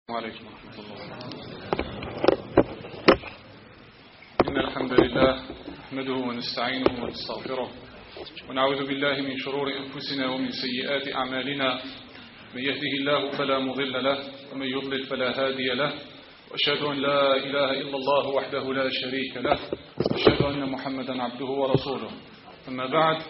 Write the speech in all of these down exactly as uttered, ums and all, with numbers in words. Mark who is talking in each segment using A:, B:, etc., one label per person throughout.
A: السلام عليكم ورحمة الله. إن الحمد لله نحمده ونستعينه ونستغفره ونعوذ بالله من شرور أنفسنا ومن سيئات أعمالنا. من يهده الله فلا مضل له ومن يضلل فلا هادي له، وأشهد أن لا إله إلا الله وحده لا شريك له، وأشهد أن محمدا عبده ورسوله. أما بعد،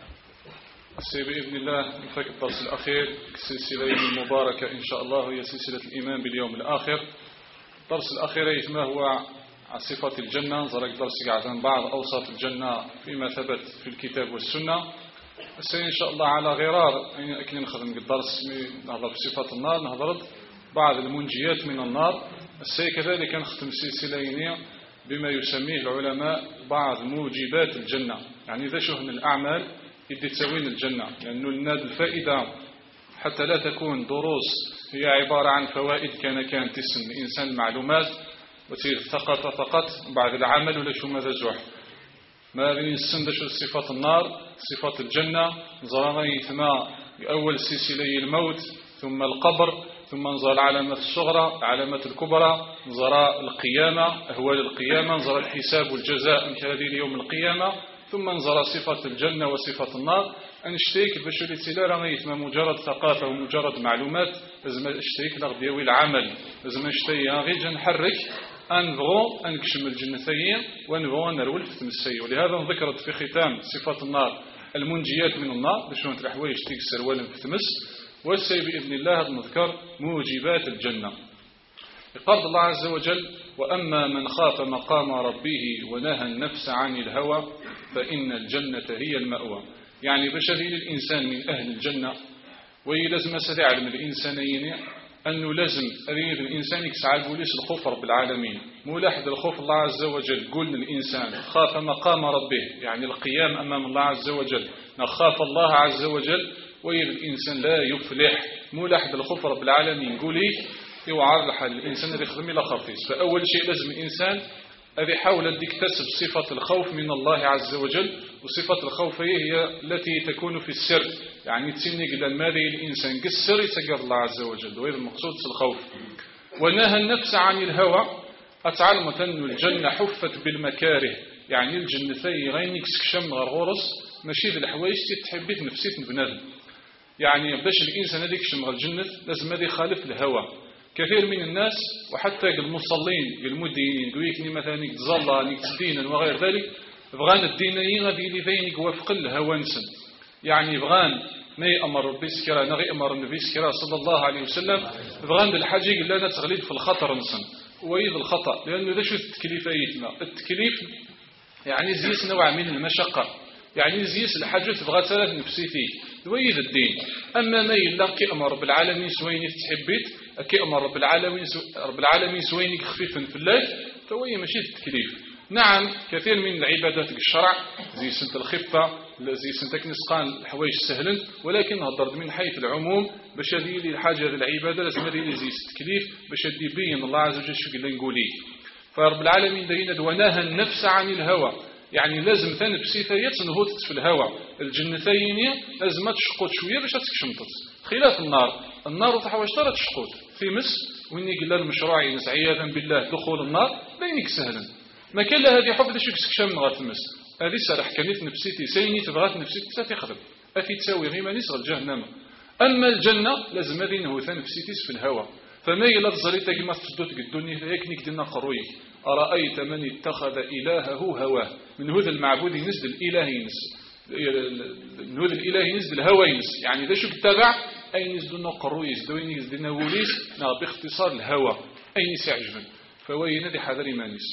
A: بإذن الله نفك الدرس الأخير السلسلة المباركة إن شاء الله هي سلسلة الإيمان باليوم الآخر. الدرس الأخير يتما هو عن صفة الجنة، زرق درس عن بعض أوصاف الجنة فيما ثبت في الكتاب والسنة. السنة إن شاء الله على غرار يعني أكن نخدم الدرس نهضر بصفة النار، نهضر بعض المنجيات من النار. السنة كذلك نختم سلسلة بما يسميه العلماء بعض موجبات الجنة، يعني إذا شهن الأعمال يدي تسوين الجنة، لأنه لنا الفائدة حتى لا تكون دروس هي عبارة عن فوائد كان كان تسن الإنسان المعلومات وتصير ثقافة فقط بعد العمل ولا شو ماذا زوح ما بين السن شو صفات النار صفات الجنة. نظرنا ثم أول سلسلة الموت ثم القبر ثم نظر العلامات الصغرى العلامات الكبرى، نظر القيامة أهوال القيامة، نظر الحساب والجزاء من هذه اليوم القيامة، ثم نظر صفة الجنة وصفة النار. أن اشتيك باش الاتلاء راه يتم مجرد ثقافة ومجرد معلومات، لازم اشتيك لغد ديوي العمل، لازم اشتي غير نحرك أنبغو أنكشم الجنتين ونبغو نرول في تمسي. ولهذا ذكرت في ختام صفة النار المنجيات من النار باش نتر حوايج تيك سروال في تمس، والسي بإذن الله نذكر موجبات الجنة. قال الله عز وجل: وأما من خاف مقام ربه ونهى النفس عن الهوى فإن الجنة هي المأوى. يعني باش هذه الإنسان من أهل الجنة، ويلازم سيعلم الإنسانين أنه لازم هذه الإنسان يسعى بوليس الخوف رب العالمين. ملاحظ الخوف الله عز وجل، قلنا الإنسان خاف مقام ربه يعني القيام أمام الله عز وجل، نخاف الله عز وجل ويل الإنسان لا يفلح. ملاحظ الخوف رب العالمين قولي يوعر لحال الإنسان اللي يخدم إلى خرطيس. فأول شيء لازم الإنسان هذه حاول أن تكتسب صفة الخوف من الله عز وجل، وصفة الخوف هي التي تكون في السر، يعني تسنق للماذي الإنسان كالسر يتقر الله عز وجل، وهذا المقصود الخوف. ونهى النفس عن الهوى، أتعلم أن الجنة حفت بالمكاره، يعني الجنة ثي غينك سكشم غرغورس ماشي الحوايج تحبيت نفسيت بنادم. يعني باش الإنسان هذيك شمغ الجنة لازم هذا يخالف الهوى. كثير من الناس وحتى المصلين المدينين يقوليكني مثلا يتظلى يتدين وغير ذلك، بغان الدينيين غادي اللي فين يوافق الهوى نسن، يعني بغان ما يأمر ربي سكرا نغي أمر النبي سكرا صلى الله عليه وسلم، بغان الحاجة قال لنا تغليد في الخطر نسن ويد الخطأ، لأنه ذا شو التكليف أيتنا التكليف يعني زيس نوع من المشقة، يعني زيس الحاجة تبغى ثلاث نفسيتي ويد الدين. أما ما يلا كي أمر رب العالمين سويني تحبيت كي أمر رب العالمين رب العالمين سويني خفيفا في الله، فهو ماشي التكليف. نعم كثير من العبادات الشرع زي سنة الخفة زي سنة كنسقان الحوايج سهلا، ولكن هضرت من حيث العموم باش هذه الحاجة العبادة لازم هذه زي التكليف باش يبين الله عز وجل شو قال نقولي. فرب العالمين دينا ونهى النفس عن الهوى، يعني لازم تنفسي ثيت نهوتت في الهوى. الجنتين لازم تشقط شويه باش تكشمطت، خلاف النار. النار تحواش ترى تشقط في مس وين قال المشروع ينس عياذا بالله دخول النار بينك سهلا، ما كان لها هذه حب داش يكشم غا تمس هذه سرح كانت نفسيتي سيني تبغات نفسيتي تخدم افي تساوي غير مانيس غير جهنم. اما الجنه لازم هذه نهوث نفسيتي في الهوى. فما إلا تزريت كما تسدوت الدنيا هيك دينا قروي أرأيت من اتخذ إلهه هواه. من هذا المعبود ينزل الإله ينزل من هذا الإله ينزل الهوى ينزل، يعني ذا شو تتابع أي نزلنا قروي يزدوين يزدنا وليس نا باختصار الهوى أي نس يعجبن. فوين هذه حذر مانيس.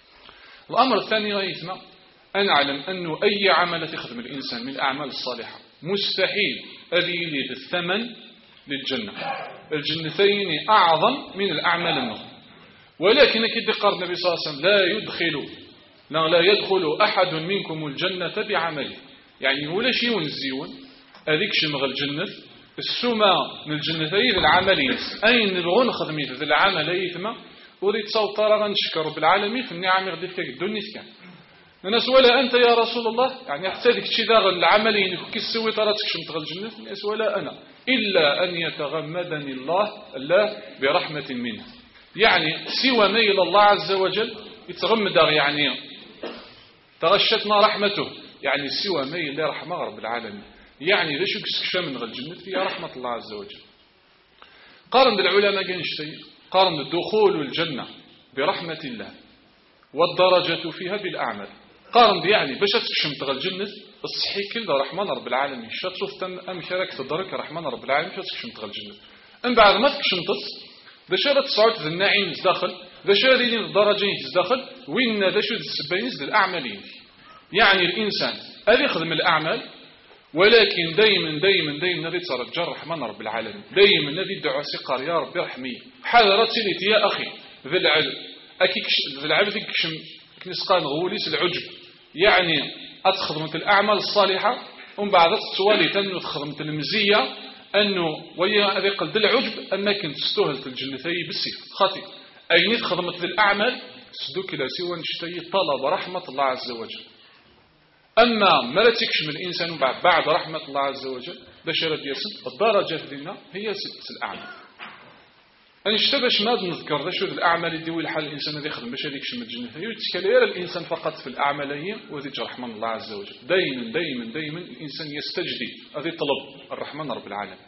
A: الأمر الثاني غيثما أن أعلم أنه أي عمل تخدم الإنسان من الأعمال الصالحة مستحيل أذي لي الثمن للجنة. الجنتين أعظم من الأعمال النظر، ولكن كده قال النبي صلى الله عليه وسلم لا يدخل لا, لا يدخل أحد منكم الجنة بعمله، يعني ولا شيء ونزيون أذيك شمغ الجنة السماء من الجنتين العملين أين الغن خدمي ذي العمل ثم وريد صوت رغن شكر رب العالمين في النعم غدي فيك الدنيا كان الناس ولا أنت يا رسول الله، يعني حتى ذيك الشيء ذا العملين كي تسوي ترى تكشم تغل الجنة الناس ولا أنا إلا أن يتغمدني الله الله برحمة منه. يعني سوى ما إلى الله عز وجل يتغمد، يعني تغشتنا رحمته، يعني سوى ما إلى رحمة رب العالمين. يعني إذا شو كسكشا من غير الجنة هي رحمة الله عز وجل. قارن بالعلماء كاين شيء، قارن الدخول الجنة برحمة الله والدرجة فيها بالأعمال. قارن يعني باش تكشم تغى الجنة الصحي كل رحمن رب العالمين. شات شوف تم أمثالك تدرك رحمن رب العالمين باش تكشم تغى الجنة. أم بعد ما تكشمت ذا شارة تصعد ذا النعيم داخل، ذا شارين الدرجين داخل، وين ذا شو السبعين ذا الأعمالين. يعني الإنسان هذا يخدم الأعمال، ولكن دايما دايما دايما نبي ترجى الرحمن رب العالمين، دايما نبي الدعاء سقار يا ربي ارحمي. حضرت سيدتي يا أخي ذا العلم أكيد ذا العبد كشم كنسقان غوليس العجب، يعني أتخدمت الأعمال الصالحة ومن بعد تتوالي تنو تخدمت المزية أنه ويا أذي قلد العجب أنك تستوهلت الجنتي بالسيف خاطئ. أين تخدمت الأعمال سدوك لا سوى نشتي طلب رحمة الله عز وجل. أما ما لا تكشم الإنسان بعد بعد رحمة الله عز وجل ده شرد يسد الدرجة دينا هي ست الأعمال. أن اشتبش ما نذكر ذا شو الأعمال اللي يدوي الحال الإنسان الذي يخدم باش هذيك شم الجنة هي يتكلم الإنسان فقط في الأعمال هي وذيك رحمن الله عز وجل. دائما دائما دائما الإنسان يستجدي هذه طلب الرحمن رب العالمين.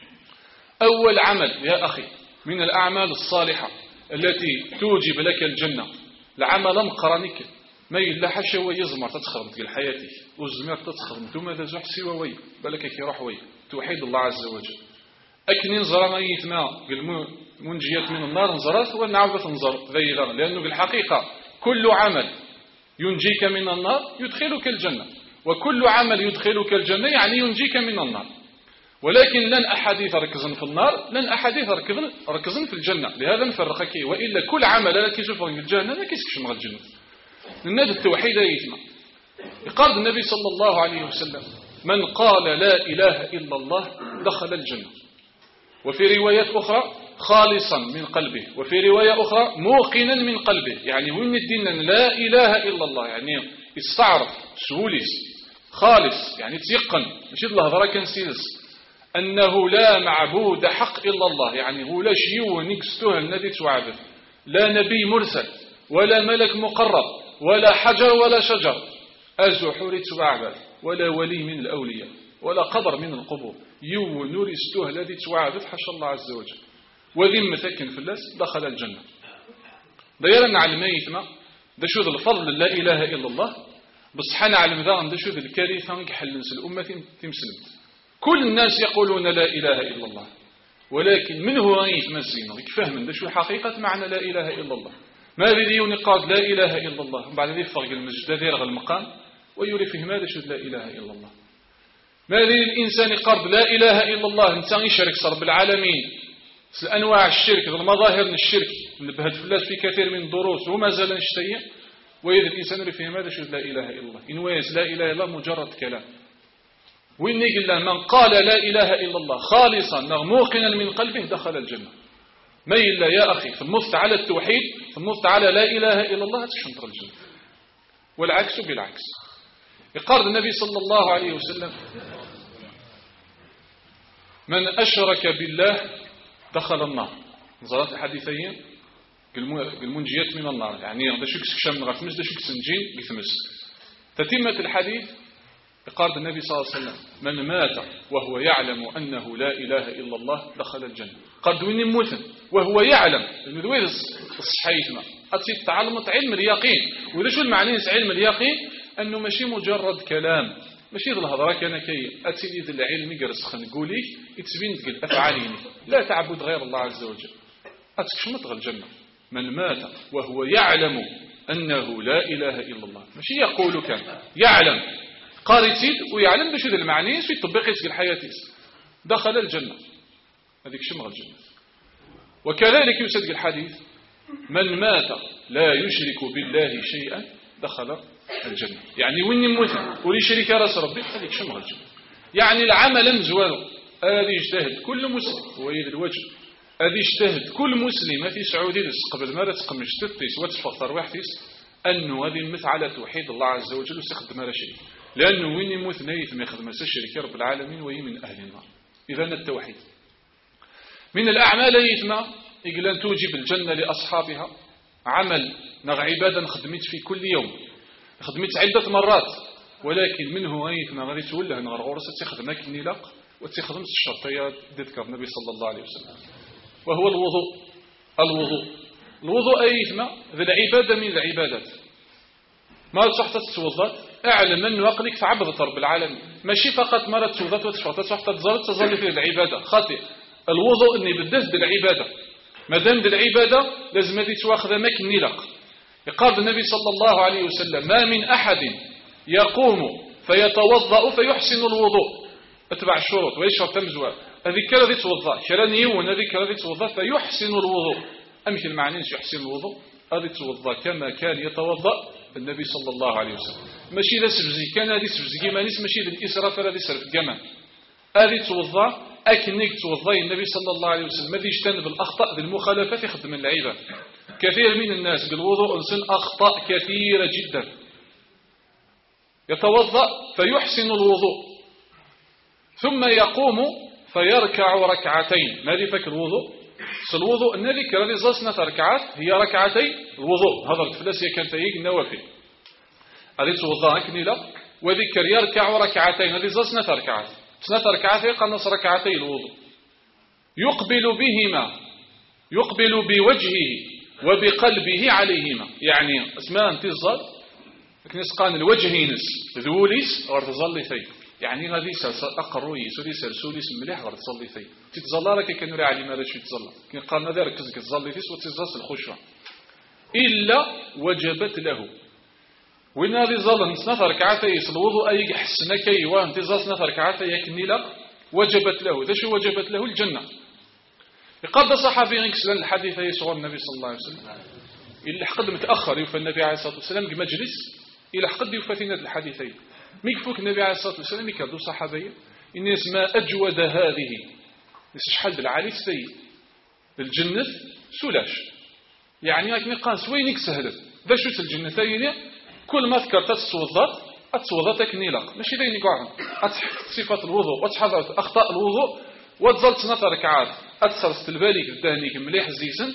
A: أول عمل يا أخي من الأعمال الصالحة التي توجب لك الجنة العمل مقرانك ما يلا حشا ويزمر تتخدم تقول حياتي وزمر تتخدم ثم ذا زح سوى وي بالك كي روح وي توحيد الله عز وجل. أكن نزر ما يتما منجيات من النار نزرت ونعود تنظر ذيلا، لأنه بالحقيقة كل عمل ينجيك من النار يدخلك الجنة، وكل عمل يدخلك الجنة يعني ينجيك من النار. ولكن لن أحاديث ركزن في النار، لن أحاديث ركزن, ركزن في الجنة. لهذا نفرقك، وإلا كل عمل لك يشوف في الجنة لا كيسكش مع الجنة. النادي التوحيد يتما يقال النبي صلى الله عليه وسلم من قال لا إله إلا الله دخل الجنة، وفي روايات أخرى خالصا من قلبه، وفي رواية أخرى موقنا من قلبه. يعني وين الدين لا إله إلا الله يعني استعرف سوليس خالص، يعني تيقن ماشي الله هضره كان سيلس أنه لا معبود حق إلا الله. يعني هو لا شيو نكستوه النبي توعبد، لا نبي مرسل ولا ملك مقرب ولا حجر ولا شجر أزو حوري توعبد ولا ولي من الأولياء ولا قبر من القبور يو نوري ستوه الذي توعبد حشى الله عز وجل. وذم سكن في اللاس دخل الجنة. دايرا على الميت ما دا شو ذا الفضل لا إله إلا الله، بس حنا على المذان دا شو ذا الكارثة كحلنس الأمة تمسلمت. كل الناس يقولون لا إله إلا الله، ولكن من هو غيث مسلم يفهم دا شو حقيقة معنى لا إله إلا الله. ما الذي ينقاد لا إله إلا الله بعد ذي فرق المجد ذي المقام ويري فيه ماذا شو لا إله إلا الله. ما الذي الإنسان قرض لا إله إلا الله إنسان يشارك رب العالمين أنواع الشرك المظاهر من الشرك نبهت فلاس في كثير من الدروس وما زال نشتيه. وإذا الإنسان يري فيه ماذا شو لا إله إلا الله إن ويز لا إله إلا الله مجرد كلام. وإن يقول من قال لا إله إلا الله خالصا موقنا من قلبه دخل الجنة. ما إلا يا أخي في النص على التوحيد في النص على لا إله إلا الله تشنطر الجنة، والعكس بالعكس. يقال النبي صلى الله عليه وسلم من أشرك بالله دخل النار. نظرات الحديثين المنجيات من النار، يعني هذا شو كسكشم من غفمس ده شو كسنجين يثمس. تتمة الحديث يقال النبي صلى الله عليه وسلم من مات وهو يعلم أنه لا إله إلا الله دخل الجنة. قد وين موثن وهو يعلم المدوير الصحيحنا أتي تعلمت علم اليقين. وإذا شو المعنى علم اليقين أنه ماشي مجرد كلام، ماشي ذا الهضره كان كي أتي ذا العلم يجرس خنقولي يتسبين تقول أفعاليني لا تعبد غير الله عز وجل أتكشمت غير الجنة. من مات وهو يعلم أنه لا إله إلا الله ماشي يقول كان يعلم قارتيد ويعلم بشو ذا المعني في تطبيق الحياة دخل الجنة. هذيك شمغ الجنة. وكذلك يصدق الحديث من مات لا يشرك بالله شيئا دخل الجنة. يعني وين يموت ولي شريك راس ربي هذيك شمغ الجنة. يعني العمل مزوال هذه يجتهد كل مسلم هو يد الوجه هذه يجتهد كل مسلم في سعودي قبل ما تقمش تطيس وتفطر واحد أنه هذه مثل على توحيد الله عز وجل وسخد ما لا شريك. لأنه وين يموت نايث ما يخدم الشركة رب العالمين وهي من أهل النار. إذا التوحيد من الأعمال يتما إقلان توجب الجنة لأصحابها عمل نغ عبادة خدمت في كل يوم خدمت عدة مرات ولكن منه غيثنا غادي تولى نغ الغرس تخدمك النلاق وتخدم الشرطيات ذكر النبي صلى الله عليه وسلم وهو الوضوء الوضوء الوضوء أيثما ذي العبادة من العبادات ما تحت تتوضأ أعلم أن عقلك تعبد رب العالمين ماشي فقط مرة توضأ وتشفط تحت تزال تظل في العبادة خاطئ الوضوء أني بدأت بالعبادة ما دام بالعبادة لازم هذه تواخذ مك النلاق يقال النبي صلى الله عليه وسلم ما من أحد يقوم فيتوضأ فيحسن الوضوء اتبع الشروط ويشرب تمزوى هذه كلا ذي توضأ كلا نيون هذه كلا ذي توضأ فيحسن الوضوء أمثل معنيش يحسن الوضوء هذه توضأ كما كان يتوضأ النبي صلى الله عليه وسلم ماشي ذا سبزي كان هذه سبزي مانيس ماشي للإسراف هذه سرف كمان هذه توضأ أكنك توضأ النبي صلى الله عليه وسلم الذي يجتنب الأخطاء بالمخالفات يخدم العباد كثير من الناس بالوضوء انسان أخطاء كثيرة جدا يتوضأ فيحسن الوضوء ثم يقوم فيركع ركعتين ما فك الوضوء الوضوء النبي كان زلسنا ركعات هي ركعتي الوضوء هذا الفلاس هي كانت هي النوافل هذه توضأ كنيلة وذكر يركع ركعتين هذه زلسنا ركعات سنة ركعتين قنص ركعتي الوضوء يقبل بهما يقبل بوجهه وبقلبه عليهما يعني اسماء انتظر كنسقان الوجهينس ذوليس غير تظلي ثي يعني غادي اقروي سوري سرسوليس مليح غير تصلي ثي تتظلى لك كنوري علي ماذا شو تظلى كي قال هذا ركز كتظلي فيس وتزاس الخشوع الا وجبت له وين هذه ظل نصنف ركعتي الوضوء اي حسنا كي وانتظاس نفر ركعتي يكني لا وجبت له ذا شو وجبت له الجنه يقضى صحابي يكسل الحديث يسوع النبي صلى الله عليه وسلم اللي حقد متاخر يوفى النبي عليه الصلاه والسلام مجلس الى حقد يوفى الحديثين ميكفوك النبي عليه الصلاه والسلام يكادوا صحابيه ان اسماء اجود هذه شحال بالعالي السيد الجنه سلاش يعني لكن قال سوينك سهله ذا شو الجنتين كل ما ذكرت التوضأ التوضأ تكنيلق ماشي ذي نقعد أتحفظ صفات الوضوء وتحفظ أخطاء الوضوء وتظل تنطى ركعات أتسرست الباليك الدهنيك مليح زيزن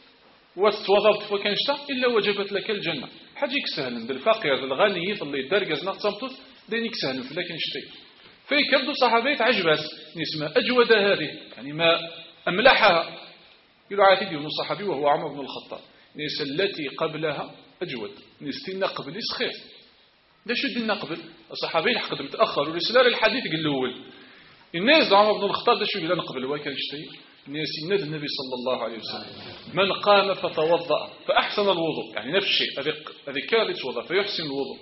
A: وتتوضأ فكانشتا إلا وجبت لك الجنة حاجيك سهل بالفقير الغني اللي يدرجز نقصمته دينيك سهل فلكن شتي فيكبدوا صحابيت عجبات نسمى أجود هذه يعني ما أملحها يقولوا عاتي ديون الصحابي وهو عمر بن الخطاب نيس التي قبلها أجود نستينا قبل خير ده شو دينا قبل الصحابي اللي حقد متأخر والرسالة الحديث قال الأول الناس عمر بن الخطاب ده شو قال قبل واي كان يشتي الناس ينادي النبي صلى الله عليه وسلم من قام فتوضأ فأحسن الوضوء يعني نفس الشيء هذه كان يتوضأ فيحسن الوضوء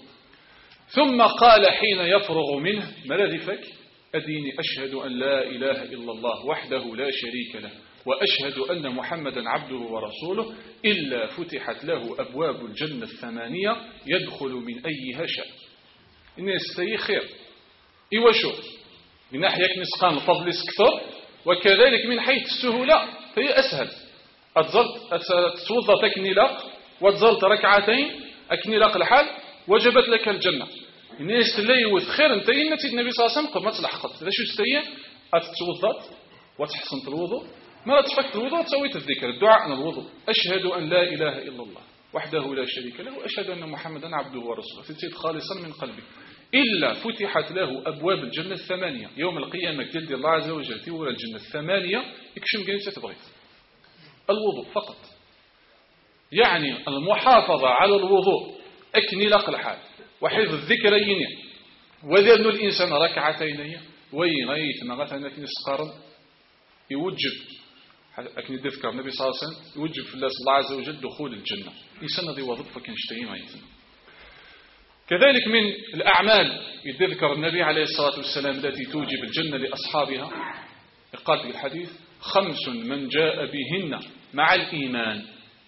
A: ثم قال حين يفرغ منه ما الذي فك أديني أشهد أن لا إله إلا الله وحده لا شريك له وأشهد أن محمدا عبده ورسوله إلا فتحت له أبواب الجنة الثمانية يدخل من أيها شاء الناس تي خير إيوشو من ناحية نسقان الفضل كثر وكذلك من حيث السهولة فهي أسهل تتوضى تكنيلق وتظلت ركعتين أكنيلق الحال وجبت لك الجنة الناس تلاقي وذخير انت إنتي النبي صلى الله عليه وسلم قد ما تلحقت إذا شو استيى أتتوضى وتحسنت الوضوء ما تفكت الوضوء تسويت الذكر الدعاء عن الوضوء أشهد أن لا إله إلا الله وحده لا شريك له وأشهد أن محمدا عبده ورسوله تنتهي خالصا من قلبي إلا فتحت له أبواب الجنة الثمانية يوم القيامة جلد الله عز وجل تولى الجنة الثمانية يكشم جنة تبغي الوضوء فقط يعني المحافظة على الوضوء أكني لق الحال وحفظ الذكرين وذن الإنسان ركعتين وين غيث مثلا نسقر يوجب أكن يذكر النبي صلى الله عليه وسلم يوجب في الله صلى الله عز وجل دخول الجنة إنسان ذي وظيفة كان يشتهي ما يتم كذلك من الأعمال يذكر النبي عليه الصلاة والسلام التي توجب الجنة لأصحابها قال في الحديث خمس من جاء بهن مع الإيمان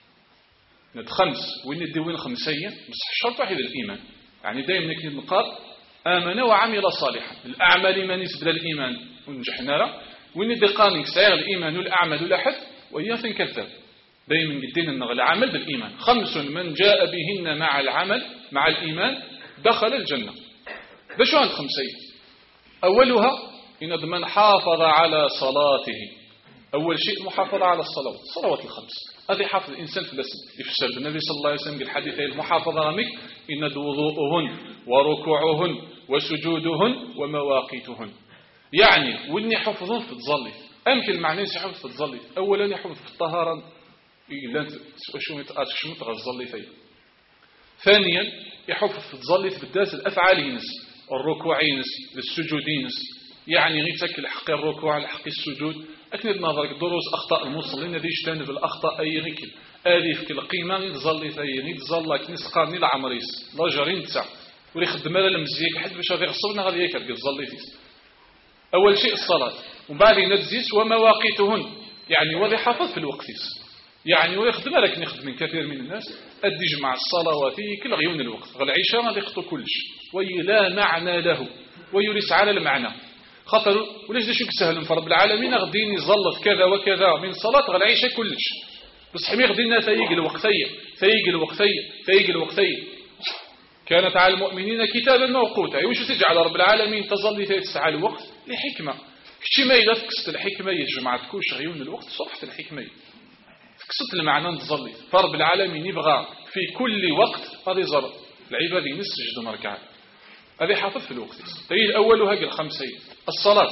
A: ند خمس وين الدوين خمسية بس شرط واحد الإيمان يعني دائما نقال آمن وعمل صالحا الأعمال من يسبل الإيمان ونجحنا له وين الدقان سعير الإيمان والأعمال والأحد وإياه كذاب دائما قدين أن العمل بالإيمان خمس من جاء بهن مع العمل مع الإيمان دخل الجنة ده شو عند خمسية أولها إن من حافظ على صلاته، أول شيء المحافظة على الصلوات الصلوات الخمس، هذه حافظ الإنسان في الاسم يفسر النبي صلى الله عليه وسلم الحديث المحافظة رمك إن وضوءهن وركوعهن وسجودهن ومواقيتهن. يعني وين يحفظون في تظلي أمكن معنى يحفظ في تظلي، أولا يحفظ في الطهارة إلا شو متأشش متغزلي فيه، ثانيا يحفظ في تظلي في بداية الأفعال ينس الركوع ينس للسجود ينس، يعني غيتك لحق الركوع لحق السجود أكنت نظرك دروس أخطاء المصلين الذي يجتنب الأخطاء أي غيكل هذه في القيمة يتظلي فيه يتظلى كنسقاني العمريس لا جارين تسع ولي خدمة للمزيك حد باش غادي يغصبنا غادي ياكل تظلي فيه. أول شيء الصلاة ومن بعد نتزيس ومواقيتهن، يعني وذي حافظ في الوقت، يعني ويخدم لك نخدم من كثير من الناس أدي جمع الصلوات كل غيون الوقت العشاء غادي يخطو كلش وي لا معنى له ويرس على المعنى خاطر وليش شو سهل من رب العالمين غادي يظل كذا وكذا من صلاة غير العشاء كلش بس حمي غادي فيق الوقتين فيق الوقتين فيق الوقتين كانت على المؤمنين كتابا موقوتا. وش تجعل رب العالمين تظل تسعى الوقت لحكمة كشي ما إذا فكست الحكمة يجمع تكوش غيون الوقت صرحت الحكمة فكست المعنى نتظلي فرب العالمين يبغى في كل وقت هذه زر العباد ينسجد مركعات هذه حافظ في الوقت. دليل الأول هاج الخمسين الصلاة،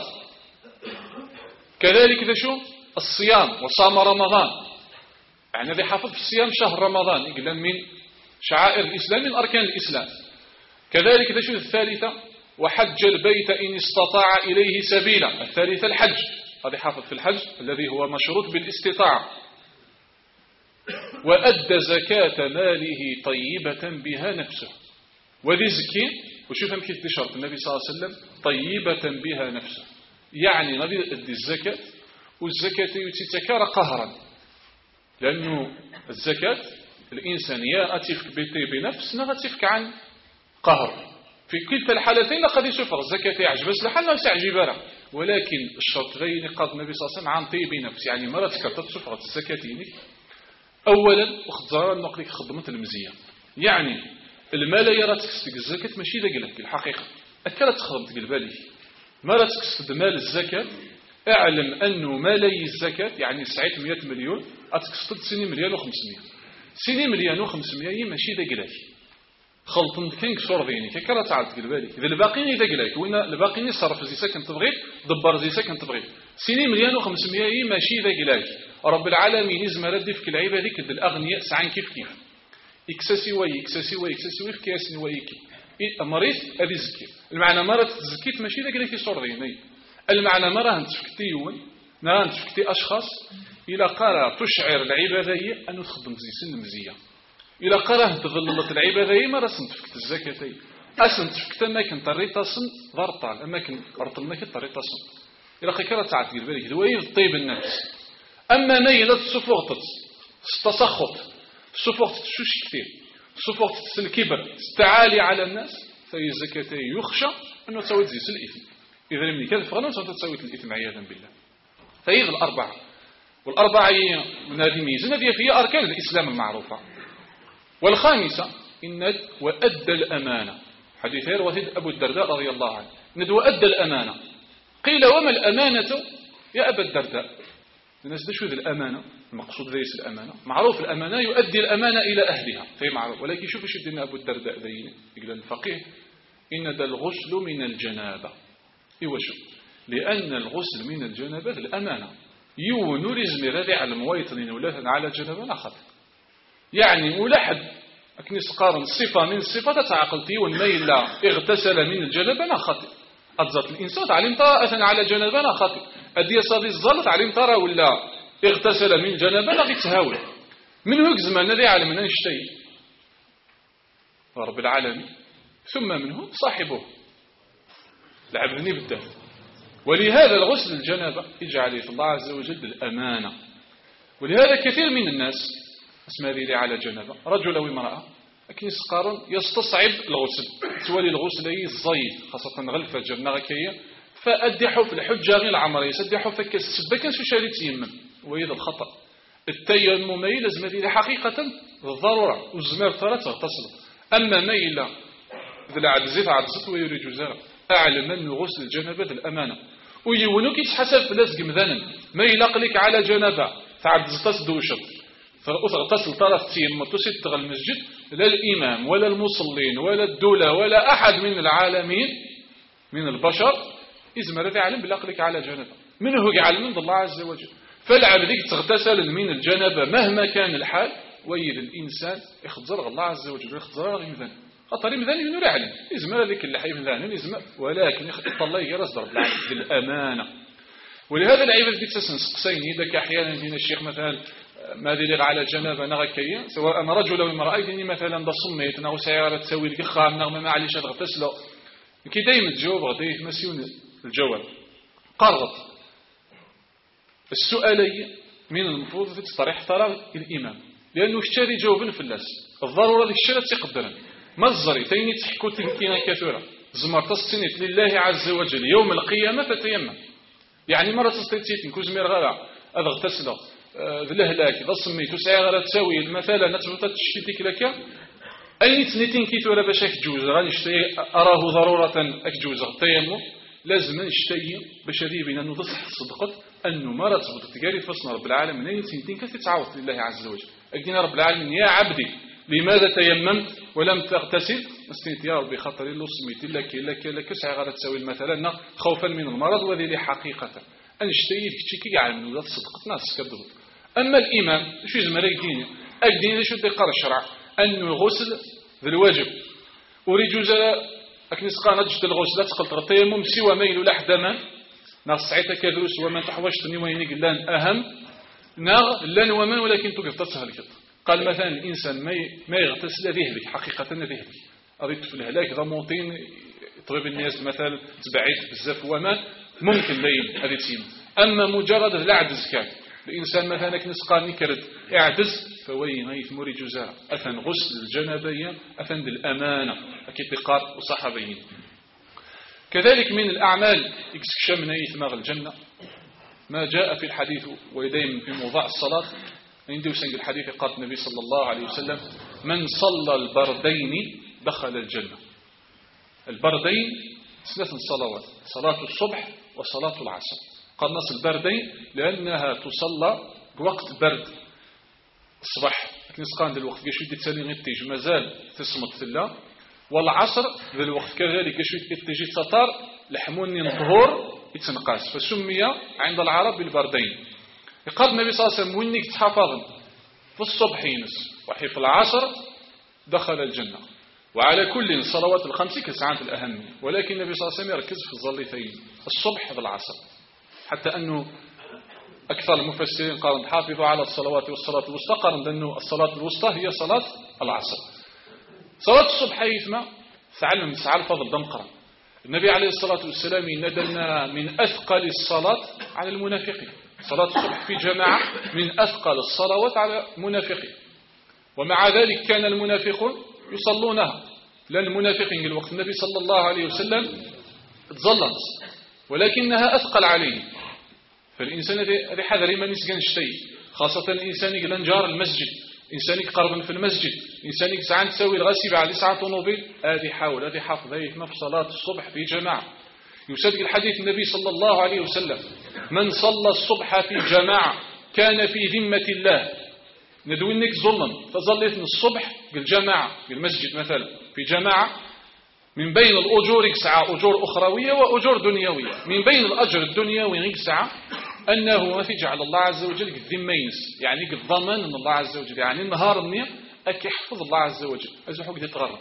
A: كذلك ذا شو الصيام وصام رمضان، يعني هذه حافظ في الصيام شهر رمضان يقول من شعائر الإسلام من أركان الإسلام. كذلك ذا شو الثالثة وحج البيت إن استطاع إليه سبيلا، الثالثة الحج هذه حافظ في الحج الذي هو مشروط بالاستطاعة. وأدى زكاة ماله طيبة بها نفسه، وذي زكي وشوف كيف شرط النبي صلى الله عليه وسلم طيبة بها نفسه، يعني غادي يؤدي الزكاة والزكاة يتكار قهرا، لأنه الزكاة الإنسان يا أتفك بطيب نفس نا أتفك عن قهر، في كلتا الحالتين قد يسفر الزكاة يعجب سلحا لا يستعجب له، ولكن الشرط غير قال النبي صلى الله عليه وسلم عن طيب نفس، يعني مرة تكرت سفرة الزكاة أولا وخضران نقلك خدمة المزية، يعني المال يرى تكسب الزكاة ماشي ذا قلت الحقيقة أكلت خدمة قلبالي مرة تكسب مال الزكاة اعلم أنه مالي الزكاة يعني سعيت مئة مليون أتكسب سنين مليون وخمسمية سنين مليون وخمسمية ماشي ذا قلت خلطن كينك صور ذيني كلا تعرف قلبالي إذا الباقين إذا قلت وإن الباقين يصرف زي سكن تبغي دبر زي سكن تبغي سنين مليون وخمسمية ماشي ذا قلت رب العالمين يزم ردي في كل عبادة كد الأغنياء سعين كيف كيف إكساسي وي إكساسي وي إكساسي وي في كياسي وي كي مريض أدي زكي المعنى مرة تزكيت ماشي ذا قلت يصور ذيني المعنى مرة هنتفكتي يون نا هنتفكتي أشخاص إلى قرى تشعر العبادة أنه تخدم زي سن مزية إلى قرى تظللت العبادة مرة سنتفكت الزكاة أسن تفكت أماكن طريقة صن ضرطال أماكن أرطلناك طريقة صن إلى قرى تعطي بالك دوين طيب النفس. أما ميلة السفوغة التسخط السفوغة تشوش كثير السفوغة الكبر التعالي على الناس فهي الزكاة يخشى أنه تسوي زيس الإثم إذا لم يكن فغنى تسوي الإثم عياذا بالله. فهي الأربعة والأربعة من هذه الميزة هذه هي أركان الإسلام المعروفة. والخامسة إن وأدى الأمانة حديث رواه أبو الدرداء رضي الله عنه إن وأدى الأمانة قيل وما الأمانة يا أبا الدرداء الناس ده شو ذي الأمانة المقصود ليس الأمانة معروف الأمانة يؤدي الأمانة إلى أهلها في معروف ولكن شوف ايش يدينا أبو الدرداء ذيني يقول الفقيه إن ده الغسل من الجنابة إيوه شو لأن الغسل من الجنابة الأمانة يونو لزمير على المواطنين ولا على جنابة لا خطأ يعني ملاحظ أكني سقارن صفة من الصفة تعقلتي والميل لا اغتسل من الجنابة لا خطأ أضزت الإنسان تعلم طاءة على جنابة لا خطأ أدي صادي الزلط تعلم ترى ولا اغتسل من جنابة لا يتهاول من هو زمان الذي يعلم أن شيء رب العالمين ثم منه صاحبه لعبني بالدهر. ولهذا الغسل الجنابة يجعل في الله عز وجل الأمانة. ولهذا كثير من الناس اسمها ذي على جنابة رجل أو امرأة لكن يسقارن يستصعب الغسل تولي الغسل الزيد خاصة غلفة جرنا غكية فأدحوا في الحجة غير العمرية سدحوا فكس سبكا شو شاريت يمم وهذا الخطأ. التيمم ميل لازم هذه حقيقة الضرورة والزمار ترى تغتسل. أما ميل إذا عدزت عدزت ويريد جزارة أعلم أن غسل الجنابة الأمانة. ويونو كيتحسب في لازق مذنن ما يلاق لك على جنابه تعد زطاس دوشط فغتصل طرف تيم تسد المسجد لا الإمام ولا المصلين ولا الدولة ولا أحد من العالمين من البشر إزمر يعلم بلاقلك على جنابه من هو يعلم من الله عز وجل. فالعبد تغتسل من الجنابه مهما كان الحال ويل الإنسان يخزر الله عز وجل يخزر غير خاطر مثلا ينور يعلم إزمر هذيك اللي حي مثلا إزمر ولكن يخطط الله يراس ضرب العبد بالأمانة. ولهذا العباد ديك تسنسقسين إذا أحيانا دينا الشيخ مثلا ما دليل على جنابه نغكيا سواء أنا رجل أو امرأة يديني مثلا دا صميت نغو سيارة تسوي لك خام نغمة ما عليش تغتسلو كي دايما تجاوب غادي يتمسيون الجواب قرط السؤالي من المفروض في تصريح طرف الإمام لأنه اشتري جواب في الناس الضرورة ديك الشيء تقدرن مزري تيني تحكو تنكينا كثيرة زمر تصنيت لله عز وجل يوم القيامة فتيمم يعني مرة تستيتين كوزمير غلا هذا اغتسل ذلهلاك إذا سميت وسعي غلا تساوي مثلا نتبطى تشتيتك لك أي تنيتين كيتورا باش أكجوز غادي نشتي أراه ضرورة أكجوز التيمم لازم نشتي باش هذه بين أنه تصح صدقت أنه مرة تبطى تقاري فصنا رب العالمين أي تنيتين كيف تعوض لله عز وجل أجدنا رب العالمين يا عبدي لماذا تيممت ولم تغتسل استنت يا ربي خطر لو سميت لك لك لك سعي غادي تساوي مثلا خوفا من المرض وذي حقيقة أنشتي كتشي كي على من صدقت ناس كذبت. أما الإمام شو زمرك ديني أجدين شو دقر الشرع أنه غسل ذي الواجب أريد جزء أكنس قانت جد الغسل تقل تغطيمم سوى ميل لحدما ناس سعيتك كذروس وما تحوشتني وينك لان أهم ناغ لان ومن ولكن تقف تسهل كده. قال مثلا الإنسان ما يغتسل ذهبك حقيقة ذهبك أريد في الهلاك ذا موطين طبيب الناس مثلا تبعيد بزاف وما ممكن لين هذه تيم. أما مجرد العجز كان الإنسان مثلا كنسقى نكرد اعجز فوين غيث موري جزاء أثن غسل الجنبية أثن الأمانة أكتقار وصحابيين. كذلك من الأعمال يكسكشم نيثماغ الجنة ما جاء في الحديث ويدين في موضع الصلاة عندي وسنج الحديث قال النبي صلى الله عليه وسلم من صلى البردين دخل الجنة. البردين ثلاث صلوات صلاة الصبح وصلاة العصر. قال نص البردين لأنها تصلى بوقت برد الصباح نسقان الوقت قشوي تتسالي غيتيج مازال تصمت في الله والعصر ذا الوقت كذلك قشوي تتيجي تطار لحموني نطهور يتنقاس فسمي عند العرب بالبردين. قال النبي صلى الله عليه وسلم وينك تحافظ في الصبح ينس وحي في العصر دخل الجنة. وعلى كل صلوات الخمس كساعات الأهم ولكن النبي صلى الله عليه وسلم يركز في الظلتين الصبح والعصر حتى أنه أكثر المفسرين قالوا حافظوا على الصلوات والصلاة الوسطى قالوا أنه الصلاة الوسطى هي صلاة العصر. صلاة الصبح يثمى تعلم سعى الفضل دمقرا. النبي عليه الصلاة والسلام ندلنا من أثقل الصلاة على المنافقين. صلاة الصبح في جماعة من أثقل الصلوات على المنافقين ومع ذلك كان المنافقون يصلونها لأن المنافقين الوقت النبي صلى الله عليه وسلم تظلمت ولكنها أثقل عليه. فالإنسان هذه حذر ما نسجن شيء خاصة الإنسان يقلن جار المسجد إنسان قرب في المسجد إنسان ساعة تسوي الغسيب على ساعة طنوبيل هذه حاول هذه حافظ هذه في صلاة الصبح في جماعة. يصدق الحديث النبي صلى الله عليه وسلم من صلى الصبح في جماعة كان في ذمة الله ندوينك ظلم فظلت من الصبح بالجماعة بالمسجد مثلا في جماعة من بين الأجور يسعى أجور أخروية وأجور دنيوية. من بين الأجر الدنيوي يسعى أنه ما في جعل الله عز وجل الذمة ينس يعني الضمان من الله عز وجل يعني النهار النية أك يحفظ الله عز وجل هذا حق يتغرب.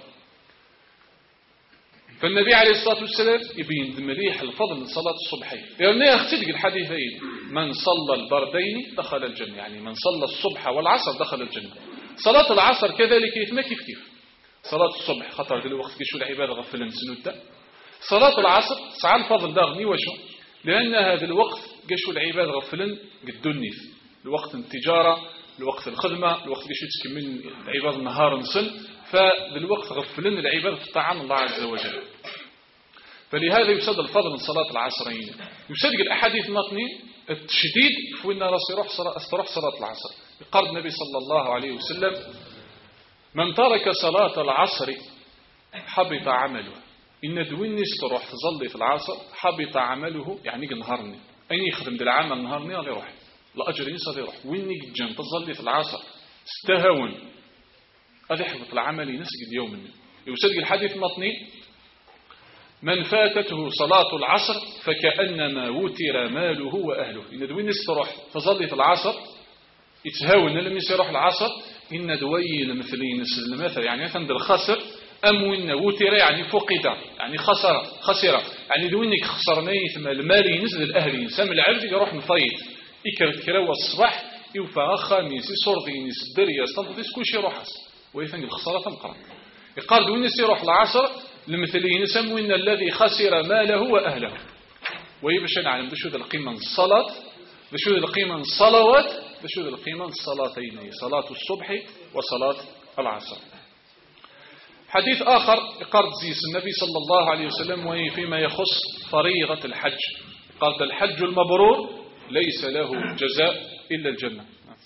A: فالنبي عليه الصلاة والسلام يبين مليح الفضل من صلاة الصبحين لأنه يختلق الحديثين من صلى البردين دخل الجنة يعني من صلى الصبح والعصر دخل الجنة. صلاة العصر كذلك يتم كيف كيف صلاة الصبح خطر ذي الوقت كيشو العبادة غفلن سنودة. صلاة العصر سعى الفضل داغني وشو لأن هذا الوقت كيشو العبادة غفلن قدنيف الوقت التجارة الوقت الخدمة الوقت كيشو تكمل العبادة النهار نصل فذا الوقت غفلن العبادة تطعن الله عز وجل. فلهذا يسد الفضل من صلاة العصرين. يسد الأحاديث النطني التشديد فوين راسي روح صلاة استروح صلاة العصر. قال النبي صلى الله عليه وسلم من ترك صلاة العصر حبط عمله إن دويني ستروح تظلي في العصر حبط عمله يعني نهارني أين يخدم دل العمل نهارني غادي يروح الأجر ينسى غادي يروح ويني جن تظلي في العصر استهون هذا يحبط العمل ينسجد يوم مني يوسد الحديث مطني من فاتته صلاة العصر فكأنما وتر ماله وأهله إن دويني ستروح تظلي في العصر يتهاون لم يروح العصر إن دوي المثلين المثل يعني مثلا الخسر أم وإن وتر يعني فقد يعني خسر خسر يعني دوينك خسرني ثم المال ينزل الأهلين سام العبد يروح مفيد يكرت كراوة الصباح يوفى خاميس صردينيس دريا استنطيس كل شيء روحس ويثني الخسارة تمقرأ يقال دوينيس يروح العصر المثلين سام وإن الذي خسر ماله وأهله ويبشا نعلم بشود القيمة الصلاة بشود القيمة الصلوات بشود القيمة الصلاتين صلاة الصبح وصلاة العصر. حديث آخر قال زيس النبي صلى الله عليه وسلم وهي فيما يخص فريضة الحج قال الحج المبرور ليس له جزاء إلا الجنة.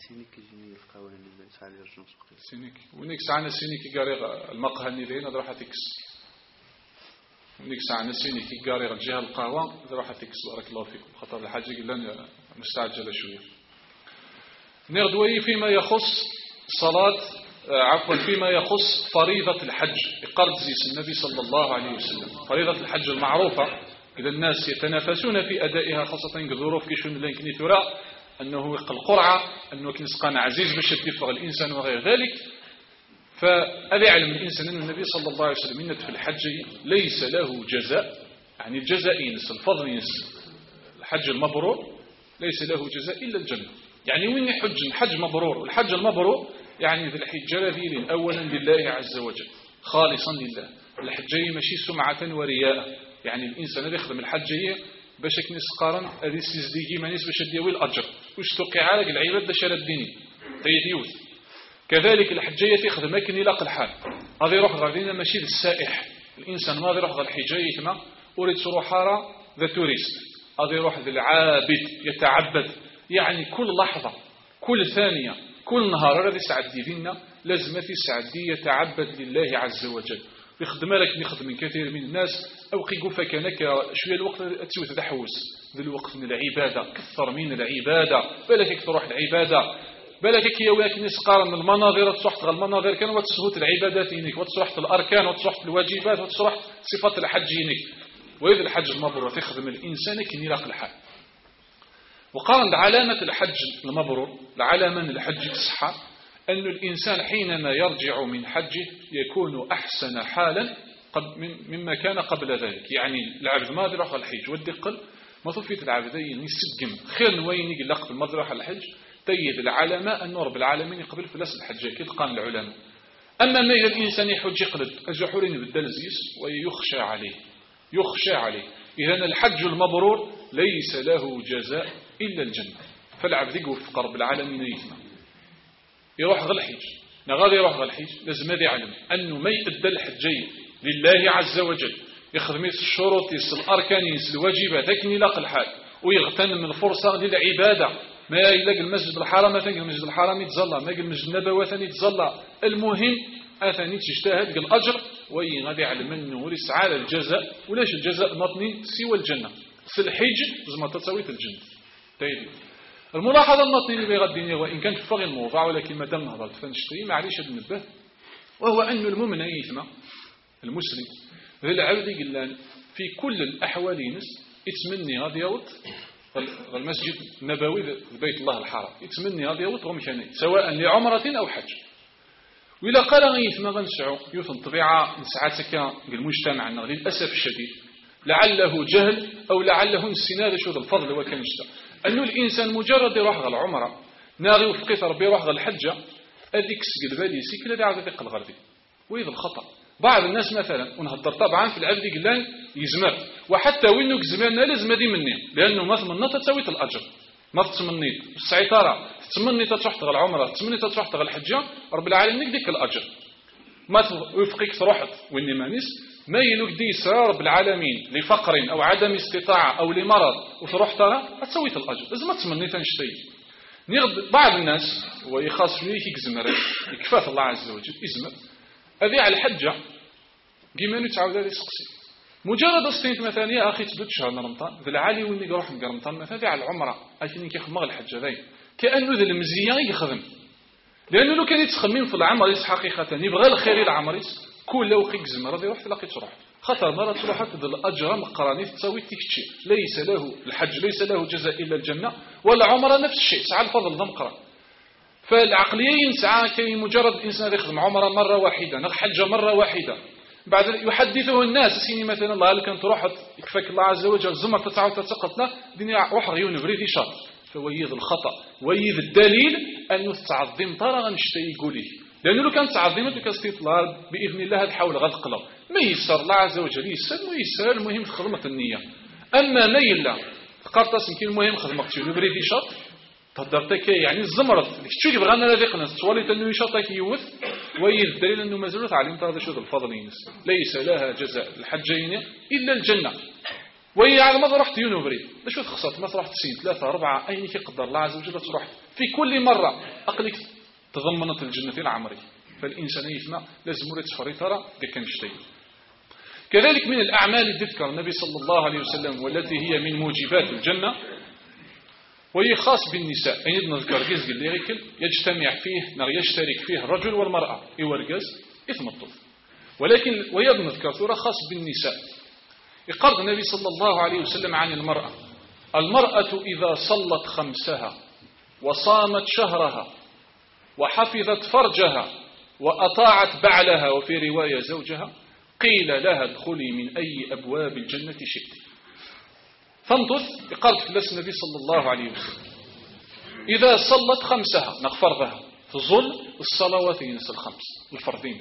A: سينيك ونيك سعنا سينيك قارغ المقهى النذين راح تكس ونيك سعنا سينيك قارغ الجهة القهوة راح تكس بارك الله فيكم خطر الحج قلنا مستعجلة شوية. نغدوي فيما يخص صلاة عفوا فيما يخص فريضة الحج قرض زيس النبي صلى الله عليه وسلم فريضة الحج المعروفة إذا الناس يتنافسون في أدائها خاصة الظروف كيشون لين ترى أنه يقل قرعة أنه كنسقان عزيز باش يدفع الإنسان وغير ذلك فأذي علم الإنسان أن النبي صلى الله عليه وسلم في الحج ليس له جزاء يعني الجزاء ينس الفضل ينس الحج المبرور ليس له جزاء إلا الجنة يعني وين يحج الحج مبرور والحج المبرور يعني ذي الحجة ذي أولا لله عز وجل خالصا لله الحجية ماشي سمعة ورياء يعني الإنسان اللي يخدم الحجية باش يكنس قارن هذه سيزديجي مانيس باش يديوي الأجر واش توقع على العباد باش الديني تيديوز كذلك الحجية تخدم لكن يلاق الحال هذا يروح غادينا ماشي للسائح الإنسان ما يروح غير الحجية كما أريد تروح حارة ذا توريست هذا يروح للعابد يتعبد يعني كل لحظة كل ثانية كل نهار الذي سعدي فينا لازم في سعدي يتعبد لله عز وجل يخدم لك يخدم من كثير من الناس أو قيقوا فكانك شوية الوقت تسوي تدحوس ذي الوقت من العبادة كثر من العبادة بلك تروح العبادة بلك كي يواك نسقار من المناظر تصحت المناظر كان وتسهوت العبادات إنك وتصحت الأركان وتصحت الواجبات وتصحت صفات الحج إنك وإذا الحج المبرور تخدم الإنسان كن يلاق الحال وقال علامة الحج المبرور العلامة الحج الصحة أن الإنسان حينما يرجع من حجه يكون أحسن حالا مما كان قبل ذلك يعني العبد ما يروح الحج والدقل ما طفيت العبدين يسجم خير وين يقلق بالمضرح الحج تيد العلامة أن رب العالمين يقبل فلاس الحج كيف قال العلماء أما ما إذا الإنسان يحج يقلد الجحورين بالدلزيس ويخشى عليه يخشى عليه إذن الحج المبرور ليس له جزاء إلا الجنة فالعبد يقف قرب العالمين يثنى يروح غير الحج نغادي يروح غير الحج لازم هذا يعلم أنه ما يؤدى الحجي لله عز وجل يخدم الشروط الأركان الواجبات لكن يلاقي الحال ويغتنم الفرصة للعبادة ما يلاقي المسجد الحرام مثلا المسجد الحرام يتزلى ما يلاقي المسجد النبوي ثاني يتزلى المهم أثني تجتهد الأجر وين غادي يعلم أنه وليس الجزاء ولاش الجزاء مطني سوى الجنة الحج زعما تساوي الجنة طيب الملاحظة المطنية اللي غادي وإن كان فغي الموضوع ولكن ما دام نهضرت فنشتري معليش ننبه وهو أن المؤمن يثمى المسلم ذي العبد قلنا في كل الأحوال ينس يتمني غادي يوط المسجد النبوي بيت الله الحرام يتمني غادي يوط ومشاني سواء لعمرة أو حج وإلا قال غيثما غنسعو يوثن طبيعة نسعاتك المجتمع للأسف الشديد لعله جهل أو لعله السناد شو الفضل وكان يشتغل أنه الإنسان مجرد يروح غل العمرة ناغي وفقيت ربي يروح غل الحجة أذيك سقل بالي سيكل هذا عاد ذيق الغربي وإذا الخطأ بعض الناس مثلا ونهضر طبعا في العبد قلان يزمر وحتى وينك زمرنا لازم هذه مني لأنه ما ثمنت تسويت الأجر ما تتمنيت السعيطرة تتمني تتروح غل العمرة تتمني تتروح غل الحجة رب العالمين ديك الأجر ما وفقك تروحت وإني مانيس ما يلوك دي إصرار بالعالمين لفقر أو عدم استطاعة أو لمرض وتروح ترى أتسويت الأجر لازم تتمني تنشتي نغد بعض الناس ويخاص فيه يكزمر يكفاث الله عز وجل يزمر هذه على الحجة كما نتعود هذه سقسي مجرد استنيت مثلا يا اخي تبدت شهر رمضان ذا العالي وين يروح نقرا رمضان مثلا على العمره اكن كيخدم الحج هذايا كانه ذا المزيه يخدم لانه لو كان يتخمم في العمر حقيقه يبغى الخير العمر كل وقت زمر يروح تلاقي تروح خاطر مرة تروح تدل الأجر مقراني تساوي تكتشي ليس له الحج ليس له جزاء إلا الجنة ولا عمره نفس الشيء سعى الفضل ذا مقران فالعقليين سعى كي مجرد إنسان يخدم عمره مرة واحدة نحج مرة واحدة بعد يحدثه الناس سيني مثلا الله هل كان تروح يكفاك الله عز وجل زمر تتعاود تتقطنا دنيا روح غيون بريد شر فويذ الخطأ ويذ الدليل أنه تعظم ترى غنشتي يقوليه لأنه لو كانت تعظيمة كاستطلال بإذن الله هذا حول غد قلب ما يسر الله عز وجل يسر ويسر المهم خدمة النية أما ما يلا قرطاس يمكن المهم خدمة تشيلو بريدي شط تهدرتك يعني الزمرت شو يبغى أنا ذيك الناس تواليت أنه يشطك يوث ويل الدليل أنه ما زلت علمت هذا شو الفضل ينس ليس لها جزاء الحجين إلا الجنة وهي على ما رحت يونو بريد شو تخسرت ما رحت سين ثلاثة أربعة أين يقدر الله عز وجل تروح في كل مرة أقلك تضمنت الجنة العمري فالإنسان يفنى لازم مريد تفري ترى كان يشتي كذلك من الأعمال التي ذكر النبي صلى الله عليه وسلم والتي هي من موجبات الجنة وهي خاص بالنساء أين نذكر جزء اللي يغيكل يجتمع فيه نر يشترك فيه الرجل والمرأة يورجز إثم الطف ولكن ويض نذكر ثورة خاص بالنساء يقرض النبي صلى الله عليه وسلم عن المرأة المرأة إذا صلت خمسها وصامت شهرها وحفظت فرجها وأطاعت بعلها وفي رواية زوجها قيل لها ادخلي من أي أبواب الجنة شئت فانطث بقرض فلس النبي صلى الله عليه وسلم إذا صلت خمسها نغفرضها تظل الصلوات ينس الخمس الفرضين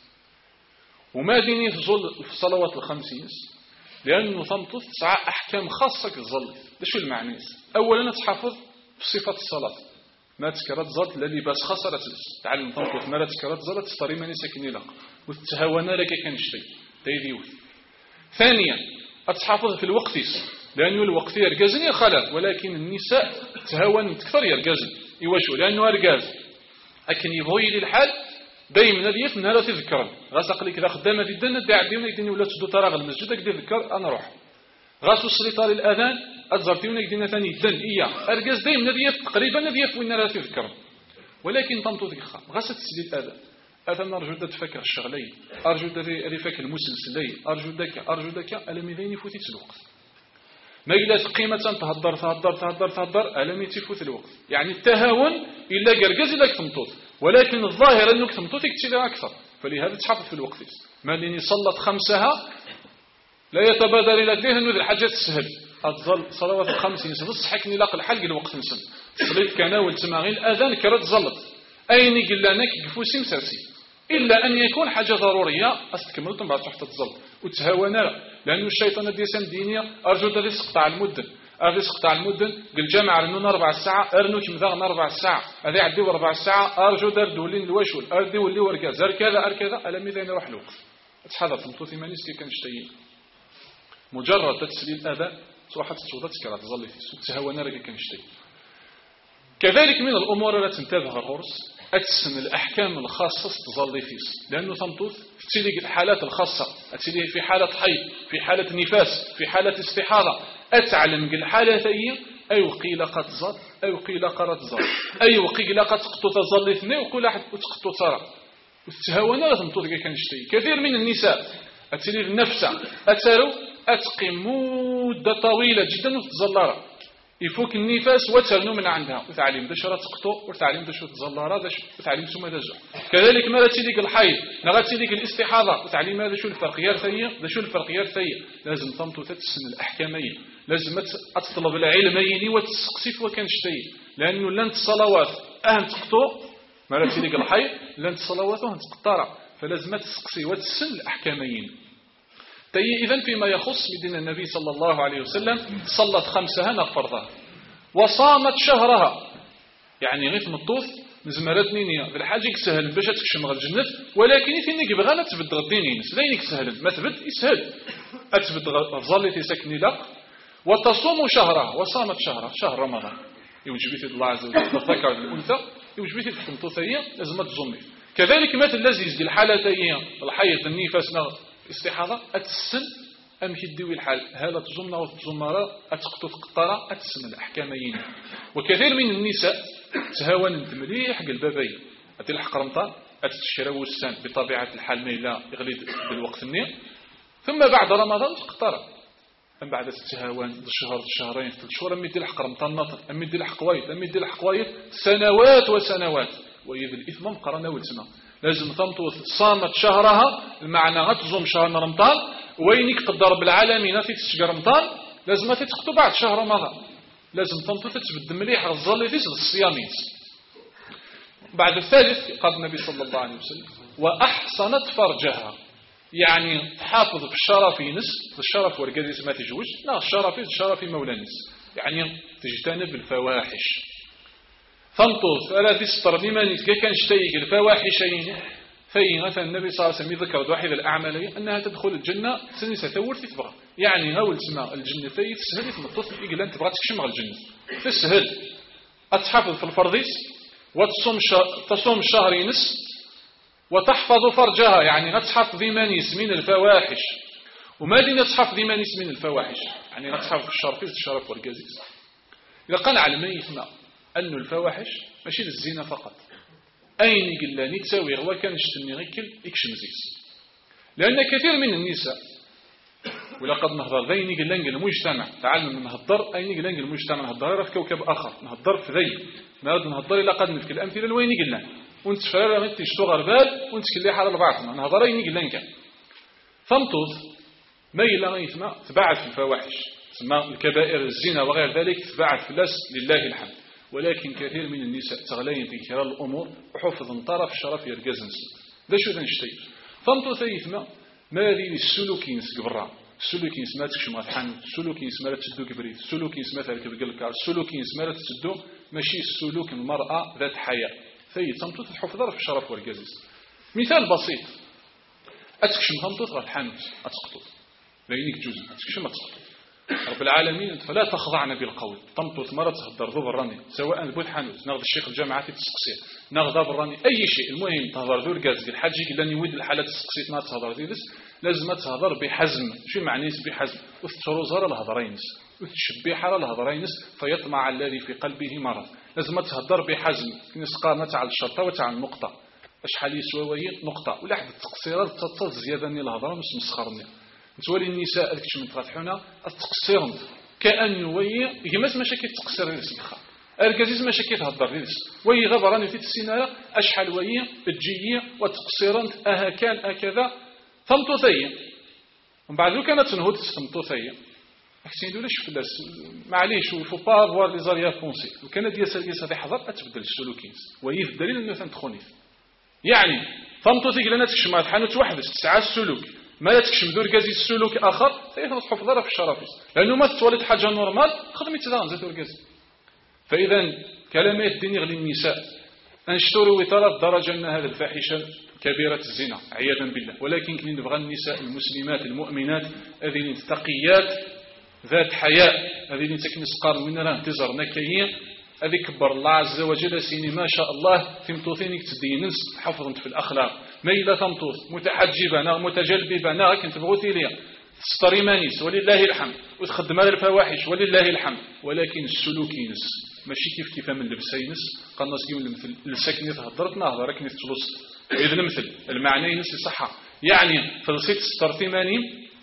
A: وما ديني تظل الصلوات الخمس ينس لأنه تنطث تسعى أحكام خاصة كالظل ده شو المعنى أولا تحافظ في صفة الصلاة ما تكرت زلط للي باس خسرت تعلم تنطث ما تكرت زلط تستري ماني ساكني لك وتتهاونا لك كنشتي تيديوث ثانيا أتحافظ في الوقت لأنه الوقت يرجزني خلاف ولكن النساء تهاون تكثر يرجزن يوشو لأنه أرجاز لكن يبغي لي الحال دايما ديت نهار تذكر غاسق لك إذا خدامة في الدنيا داع ديما يديني ولا تشدو تراغ المسجد كدي ذكر أنا روح غاسو السلطة للأذان أتزرتيونا يدينا ثاني الدن إياه أرجاز دايما ديت تقريبا ديت وين لا تذكر ولكن تنطو ذكر غاسة تسلي الأذان أثنى أرجو دا تفكر الشغلي أرجو دا رفاك المسلسلي أرجو داك أرجو داك ألم يذيني فوتي الوقت ما إلا قيمة تهدر تهدر تهدر تهدر ألم يتفوت الوقت يعني التهاون إلا قرقز إلا كتمطوط ولكن الظاهر أنه كتمطوط يكتشي أكثر فلهذا تحافظ في الوقت ما لين صلت خمسها لا يتبادر إلى ذهن أنه الحاجات تسهل أتظل صلوات الخمس نسن نصحكني لاق الحلق الوقت نسن صليت كناول تماغين الأذان كرت ظلت أين قلنا نك قفوسي مساسي إلا أن يكون حاجة ضرورية أستكملتم بعد تحت الظل وتهاونا لأنه الشيطان ديسان دينية أرجو دا يسقطع المدن أرجو يسقطع المدن قل جامع رنون أربع ساعة أرنو كمذاغن أربع ساعة هذا يعديو أربع ساعة أرجو دار دولين الوشول أردي واللي وركاز أركذا أركذا ألم إذا يروح الوقت أتحضر تمطوثي مانيس كي كان اشتيين مجرد تتسليل الأذان صراحة تسودة تكرا تظل في تهاونا ركي كان اشتيين كذلك من الأمور التي تنتبه الغرس أتسن الأحكام الخاصة تظل فيس لأنه تمطوث تسليق الحالات الخاصة أتسليه في حالة حيض في حالة نفاس في حالة استحاضة أتعلم الحالة ثانية أي وقيل قد زاد أي وقيل قد زاد أي وقيل قد تقطو تظل اثنين وقيل أحد تقطو ترى وتهاونا لا تمطوث كان يشتي كثير من النساء أتسليه النفس أتروا أتقي مدة طويلة جدا وتظلر يفوك النفاس وترنو من عندها وتعلم داش راه تقطو وتعلم داش تزلارا داش وتعلم ثم داش كذلك ما تيليك الحيض لا تيليك الاستحاضه وتعلم هذا شو الفرقيات ثانيه دا شو الفرقيات ثانيه لازم تمطو تتسن الاحكاميه لازم تطلب العلمين وتسقسي وكان شتي لانه لن الصلوات اهم تقطو ما تيليك الحيض لن الصلوات وهم تقطرا فلازم تسقسي وتسن الاحكامين إذن فيما يخص بدين النبي صلى الله عليه وسلم صلت خمسها نغفرها وصامت شهرها يعني غير مطوث نزمرت نينيا بالحاجة سهل باش تكشم غير الجنة ولكن يثنيك بغانا تبد غديني لينك سهل ما تبد يسهل أتبد غزالي تسكني لك وتصوم شهرها وصامت شهرها شهر رمضان يوجبيت الله عز وجل الذكر الأنثى يوجبيت في المطوثية لازم تزمي كذلك مثل الذي الحالتين الحيض النفاس استحاضة أتسن أم كيديوي الحال هلا تزمنا وتزمرا أتقطو تقطرا أتسمى الأحكامين. وكثير من النساء تهاون مليح قلبابي أتي الحق رمطان أتتشرى وستان بطبيعة الحال ما إلا يغلي بالوقت النية ثم بعد رمضان تقطرا من بعد التهاون الشهر الشهرين ثلاث شهور أم يدي الحق رمضان ناطر أم يدي الحق وايد أم يدي الحق وايد سنوات وسنوات وإذا الإثم مقرنا والسماء لازم تمطوط صامت شهرها المعنى غتزوم شهر رمضان وينك قدر بالعالمين في تسجر رمضان لازم تتقطو بعد شهر رمضان لازم تمطوط تتبد مليح الظل في الصيامين. بعد الثالث قال النبي صلى الله عليه وسلم وأحصنت فرجها يعني تحافظ في الشرف نس الشرف ورقاديس ما تجوز لا الشرف الشرف مولانس يعني تجتنب الفواحش فانطوط ألا تستر لمن كان اشتيق الفواحشين فإن مثلا النبي صلى الله عليه وسلم ذكر واحد الأعمال أنها تدخل الجنة سنسة ثور تتبغى يعني هاول تسمع الجنة في تسهل تمطوط إقلان تبغى تكشم على الجنة تسهل أتحافظ في الفرضيس وتصوم تصوم شهر نس وتحفظ فرجها يعني غتحفظ مانيس من الفواحش. وما دين تحفظ مانيس من الفواحش يعني غتحفظ الشرف الشرف والقزيز. إذا قال على ما يسمع أن الفواحش ماشي للزنا فقط أين قلاني تساوي هو كان يشتني غيكل يكشم زيس لأن كثير من النساء ولقد نهضر ذيني قلان المجتمع تعلم نهضر أين قلان المجتمع نهضر في كوكب آخر نهضر في ذي نهضر نهضر إلا قد نفك الأمثلة الوين قلان وانت فرارة غير تشتغل بال وانت كلي حال البعض نهضر أين قلان كان فمطوط ما إلا غيثما تبعد في الفواحش تسمى الكبائر الزنا وغير ذلك تبعد في اللاس لله الحمد. ولكن كثير من النساء تغلين في كرار الأمور وحفظ طرف الشرف يرقز نسل ذا شو ذا نشتي فمطو ثيثما ما ذي السلوكين سقبرا السلوكين سما تكشم غتحن السلوكين سما لا تسدو كبريت السلوكين سما تركب الكار السلوكين سما لا تسدو ماشي السلوك المرأة ذات حياة ثيث تمطو تحفظ طرف الشرف والرقز مثال بسيط أتكشم تمطو غتحن أتسقطو لينك جزء أتكشم أتسقطو رب العالمين فلا تخضعنا بالقول تمطوط مرة تهدر ذو براني سواء البوت حانوت ناخذ الشيخ الجامعة في التسقسير ناخذ براني أي شيء المهم تهدر ذو الجاز الحاج لن يود الحالة التسقسير ما تهدر ذيلس لازم تهدر بحزم شو معنيس بحزم وتشروزر الهضرينس وتشبيح على الهضرينس فيطمع الذي في قلبه مرض لازم تهدر بحزم نسقى على الشرطة وتاع النقطة أشحال يسوى نقطة ولا حد التقصيرات تتصل زيادة من الهضرة مش مسخرني تولي النساء ذيك من تغطحونا التقصيرن كأن يوي يجمس مشاكل تقصير السلخة الكازيز مشاكل تهضر ليس وي غبراني في السينارة أشحال وي الجية وتقصيرن أها كان أكذا ثمطوثية ومن بعد لو كانت تنهض ثمطوثية أكسين دولاش فلاس معليش وفو با افوار لي زاريا فونسي لو كان ديال ديال هذه حضر أتبدل السلوكين وهي الدليل أنه تنتخوني يعني ثمطوثي لنا تكشم حانوت واحد تسعة السلوك ما لا تكشم دور كازي السلوك آخر سيتحفظ ضرر في الشرافيس لأنه ما تتولد حاجة نورمال خدمي تدان زي دور كازي. فإذا كلامات الدين غلي النساء أنشتروا وطلب درجة أن هذا الفاحشة كبيرة الزنا عياذا بالله ولكن كي نبغى النساء المسلمات المؤمنات هذين تقيات ذات حياء هذين تكني سقار وين راه تزر نكايين هذه كبر الله عز وجل سيني ما شاء الله تمطوثينك تديننس حفظت في الأخلاق ما إلا تمطوث متحجبة نا متجلببة نا كنت بغوتي ليا تستري مانيس ولله الحمد وتخدم على الفواحش ولله الحمد ولكن السلوكينس ماشي كيف كيف من لبسينس قال ناس كيما المثل السكنة تهضرت نهضر راكني تجلس إذا المثل المعنى ينس صحة يعني فلسيت سترتي ماني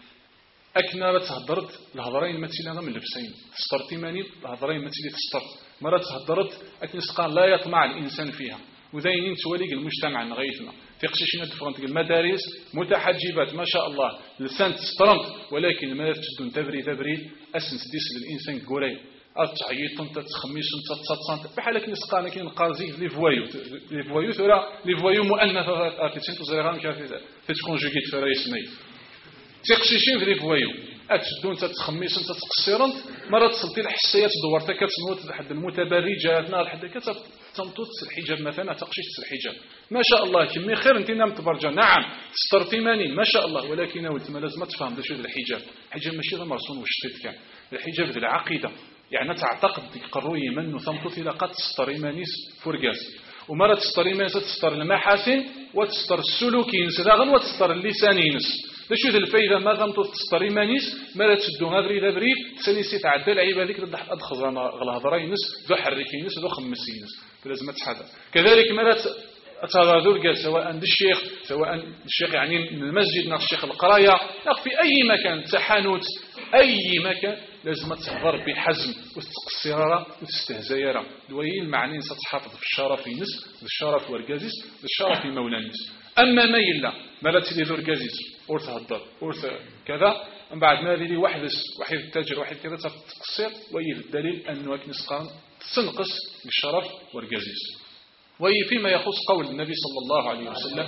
A: أكنا تهضرت الهضرين مثلا من لبسين سترتي ماني الهضرين مثلا تسترت مرة تهضرت أكن سقان لا يطمع الإنسان فيها وذين تولي المجتمع نغيثنا تقشيشنا تفرنت المدارس متحجبات ما شاء الله لسان تسترمت ولكن ما تشدون تبري تبري أسن تديس للإنسان قريب أتعيط أنت تخميس أنت تصنت بحال كي نسقانا كي نقازي لي فوايو لي فوايو ترى لي فوايو مؤنثة أكيد تزريغان كافي تتكونجوجيت في رئيسني تقشيشين في لي فوايو أتشدون تتخميس أنت تقصيرنت مرة تصلتي الحسيات دورتك كتنوت لحد المتبرجات نار لحد كتب تمطوط الحجاب مثلا تقشيش الحجاب ما شاء الله كمي خير انت نام تبرجا نعم سترتي ماني ما شاء الله ولكن ولت ما لازم تفهم شنو الحجاب الحجاب ماشي غير مرسوم وشتيت كان الحجاب ذي العقيده يعني تعتقد قروي منه تمطوط الى قد تستري مانيس فرقاس ومرة تستري مانيس تستر المحاسن وتستر السلوكين سلاغن وتستر اللسانينس دا شو ذا الفايدة ما غمتو تسطري مانيس ما لا تسدو غابري ذا بريد سنيسي تعدى العيبة ذيك ردح أدخل غلهضرينس ذو حركينس ذو خمسينس فلازم تحذر. كذلك ما لا أتذكر سواء الشيخ سواء الشيخ يعني من المسجد ناق الشيخ القراية ناق في أي مكان تحانوت أي مكان لازم تحضر بحزم وتقصيرها وتستهزيرها دوي المعنى ستحافظ في الشرف ينس الشرف ورقازيس الشرف مولانيس. أما ما يلا ما لا تلي ذو رقازيس ورث هدر ورث كذا من بعد ما لي واحد واحد التاجر واحد كذا تقصير وي الدليل أنه كنسقان تنقص بالشرف ورقازيس. وهي فيما يخص قول النبي صلى الله عليه وسلم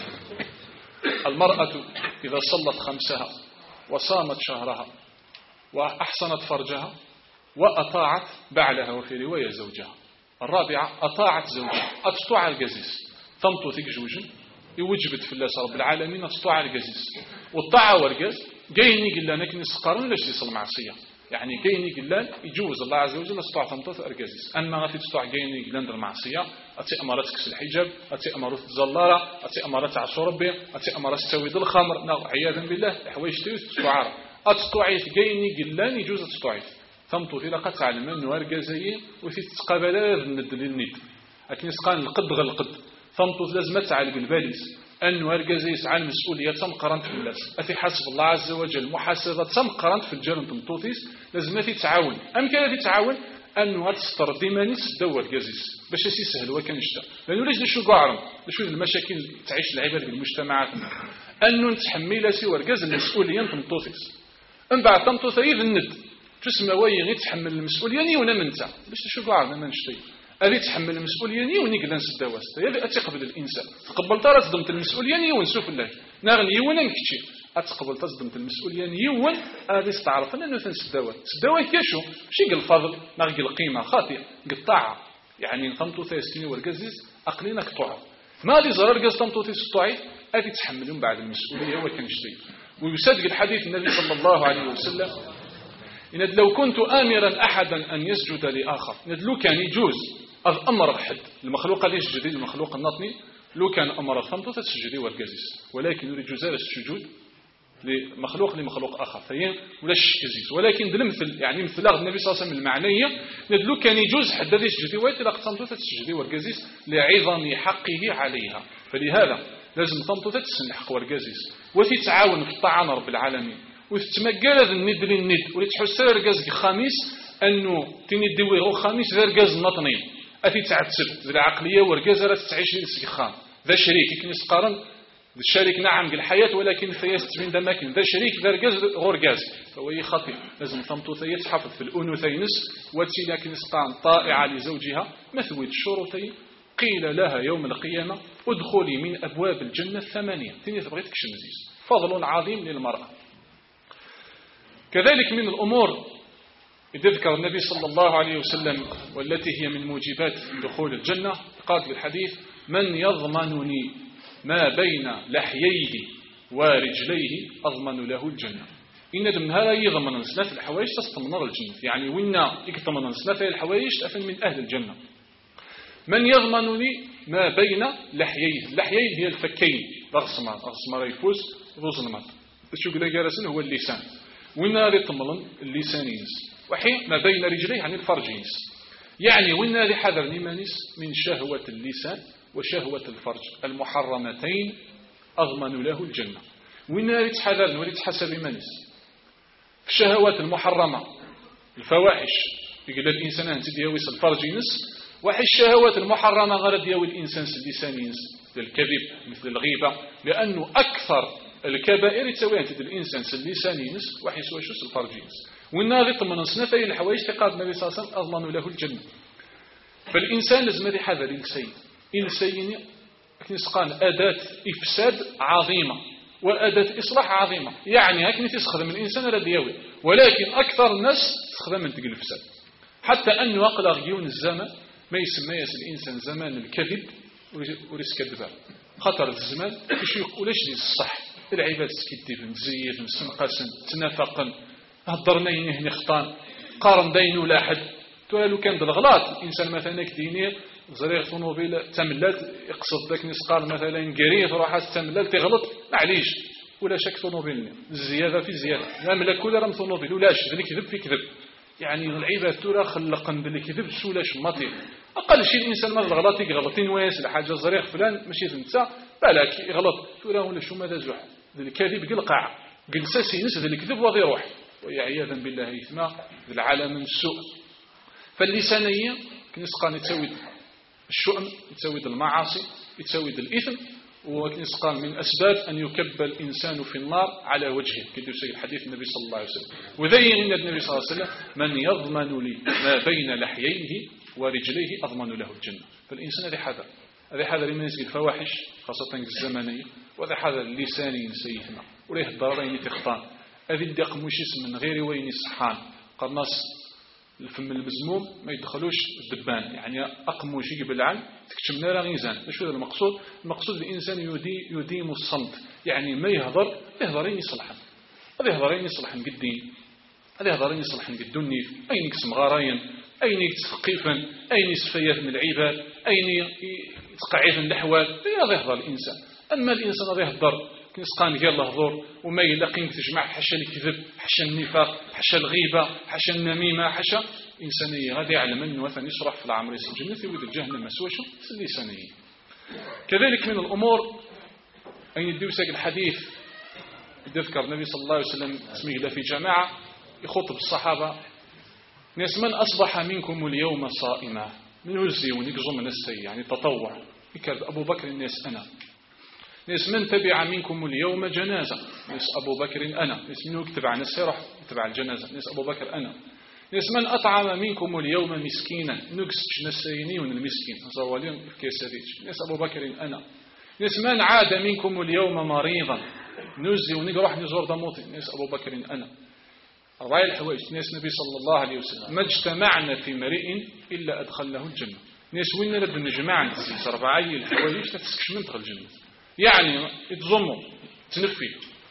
A: المرأة إذا صلت خمسها وصامت شهرها وأحصنت فرجها وأطاعت بعلها وفي رواية زوجها. الرابعة أطاعت زوجها أتطوع الجزيس تمطو ثيك جوجن يوجبت في الله رب العالمين أتطوع الجزيس والطاعة والجز جايني قلنا نكني سقارن لاش يصل معصية يعني كاين يقلان يجوز الله عز وجل استطاع تمطط اركازيس اما غادي تستطيع كاين يقلان در المعصيه اتي امارات كس الحجاب اتي امارات الزلاره اتي امارات عشو ربي اتي امارات تسويد الخمر نو عياذا بالله حوايج تستعار اتطوعيت كاين يقلان يجوز تستطيع تمطط الى قطع المن واركازيه وفي تقابل الند للند لكن سقان القد غير القد تمطط لازم تعالج الباليس أن ورجزيس عن مسؤولية تم قرنت في الناس أتي حسب الله عز وجل محاسبة تم قرنت في الجرم تمطوطيس لازم في تعاون أم كان في تعاون أنه تستر ديمانيس دور جزيس باش يسي سهل وكان يشتغل لأنه ليش نشو قارم نشو المشاكل تعيش العباد بالمجتمعات أنه نتحمل سي ورجز المسؤولية تمطوطيس أم بعد تمطوطي الند تسمى وي غير تحمل المسؤولية ني ونا منتا باش نشو قارم ما نشتي أبي تحمل المسؤولية ني ونقل نسد واست يبي أتقبل الإنسان تقبل ترى تصدمت المسؤولية ني ونسوف الله نغني يونا مكتشي أتقبل تصدمت المسؤولية ني ون أبي استعرف أنه تنسد واست سدوا كيشو شيء الفضل نغني القيمة خاطئ قطاعة يعني نطمطو ثلاثين ورجزيز أقلينا قطوع ما دي زرار جز طمطو تستوعي أبي تحملون بعد المسؤولية هو كان يشتي ويصدق الحديث النبي صلى الله عليه وسلم إن لو كنت آمرا أحدا أن يسجد لآخر إن لو كان يجوز أمر أحد المخلوق هذا يسجد المخلوق النطني لو كان أمر خمطة تسجدي والجزيس ولكن يريد جزاء السجود لمخلوق لمخلوق آخر فهي ولا الشكزيس ولكن دل مثل يعني مثل النبي صلى الله عليه وسلم المعنية لو كان يجوز حد هذا يسجد ويتلقى خمطة تسجدي والجزيس لعظم حقه عليها فلهذا لازم خمطة تسنحق والجزيس وتتعاون في الطاعة رب العالمين وتتمجل الند للند ولتحس رجاز خامس أنه تندي ويغو خامس ذا رجاز نطني أتي تعتسب ذا العقلية ورجاز راه تعيش للسخان ذا شريك يمكن يسقارن ذا الشريك نعم الحياة ولكن ثياس من دماكن ذا شريك ذا رجاز غورجاز فهو خطير لازم تمطو ثياس حافظ في الأنوثينس وتي لكن يسقان طائعة لزوجها مثوي الشروطين قيل لها يوم القيامة ادخلي من أبواب الجنة الثمانية تني تبغيتك شمزيس فضل عظيم للمرأة. كذلك من الأمور يذكر النبي صلى الله عليه وسلم والتي هي من موجبات دخول الجنة قال في الحديث من يضمنني ما بين لحييه ورجليه أضمن له الجنة. إن من هذا يضمن نسنا في الحوايج تستمنر الجنة يعني وإن يكتمن نسنا في الحوايج أفن من أهل الجنة. من يضمنني ما بين لحييه اللحيين هي الفكين رغسما رغسما ريفوس روزنمات شو قلنا جالسين هو اللسان وين اللي طملن اللسان ينس وحين ما بين رجليه يعني الفرج ينس يعني وين اللي حذر نيمانيس من شهوة اللسان وشهوة الفرج المحرمتين أضمن له الجنة وين اللي تحذر ولي تحسب مانيس الشهوات المحرمة الفواحش يقول الإنسان أنت ديويس الفرج ينس وحي الشهوات المحرمة غرد يوي الإنسان اللسان ينس للكذب مثل الغيبة لأنه أكثر الكبائر تسوي أنت الإنسان اللسان ينس وحي سوى شو الفرج ينس والناغط من صنفي الحوايج تقاد النبي صلى الله عليه وسلم أضمن له الجنة. فالإنسان لازم يحذر الإنسان إنسان كنسقان أداة إفساد عظيمة وأداة إصلاح عظيمة يعني هكذا تستخدم الإنسان رديوي ولكن أكثر الناس تستخدم من تقل الفساد حتى أنه أقلق غيون الزمان ما يسمى الإنسان زمان الكذب وريس كذبه خطر الزمان كيش يقولش لي الصح العباد سكيتيف مزيف مسنقسن تنافقن هضرنا ينه نختان قارن دين ولا حد تقول كان بالغلط الانسان مثلا كديني زريغ طوموبيل تملات يقصد ذاك نسقال مثلا قريف روح تملات تغلط معليش ولا شك طونوبيل الزيادة في زيادة لا ملك ولا رم طونوبيل ولاش ذلك كذب في كذب يعني العباد ترى خلقا باللي كذب سولاش ماطي أقل شيء الإنسان ما غلط يغلطين واس لحاجة زريق فلان ماشي تنسى بالك يغلط ترى ولا شو ماذا زوح ذلك كذب قل قاع قل ساسي نس ذلك كذب وضي روح وعياذا بالله إثما العالم من السوء فاللسانية كنسقان يتسوي الشؤم يتسوي المعاصي يتسوي الإثم وكنسقان من أسباب أن يكب الإنسان في النار على وجهه كما يقول الحديث النبي صلى الله عليه وسلم وذين النبي صلى الله عليه وسلم من يضمن لي ما بين لحييه ورجليه أضمن له الجنة فالإنسان هذا حذر هذا حذر من يسقي الفواحش خاصة الزمنية وهذا حذر اللساني سيثنا وليه الضررين تخطان هذه الدق مش اسم من غير وين الصحان قرناص الفم المزموم ما يدخلوش الدبان يعني أقمو شيء بالعن تكتشم نارا غيزان شو هذا المقصود المقصود الإنسان يدي يديم الصمت يعني ما يهضر يهضرين يصلحن هذا يهضرين يصلحن قدين هذا يهضرين يصلحن قدوني أين يكسم غراين أين يتثقيفا أين يسفيات من العباد أين يتقعيف الأحوال هذا يهضر الإنسان أما الإنسان هذا يهضر كنسقان قال له ظهور وما يلاقين تجمع حشا الكذب حشا النفاق حشا الغيبة حشا النميمة حشا إنسانية غادي يعلم أنه مثلا يشرح في العمر الجنة ويد الجهنم مسوشة الإنسانية كذلك من الأمور أن يدوسك الحديث يذكر النبي صلى الله عليه وسلم اسمه له في جماعة يخطب الصحابة ناس من أصبح منكم اليوم صائما من وزي ونقزم من السي يعني تطوع يكاد أبو بكر الناس أنا ناس من تبع منكم اليوم جنازة ناس أبو بكر أنا ناس منه تبع نسيرح تبع الجنازة ناس أبو بكر أنا ناس من أطعم منكم اليوم مسكينا نقص نسيني المسكين زوالين في كيسريج ناس أبو بكر أنا ناس من عاد منكم اليوم مريضا نزي ونقرح نزور دموطي ناس أبو بكر أنا أربعة الحوايج ناس النبي صلى الله عليه وسلم ما اجتمعنا في مريء إلا أدخله الجنة ناس وين نرد نجمع نسيس أربعة الحوايج تفسكش من دخل الجنة يعني يتضموا تنفي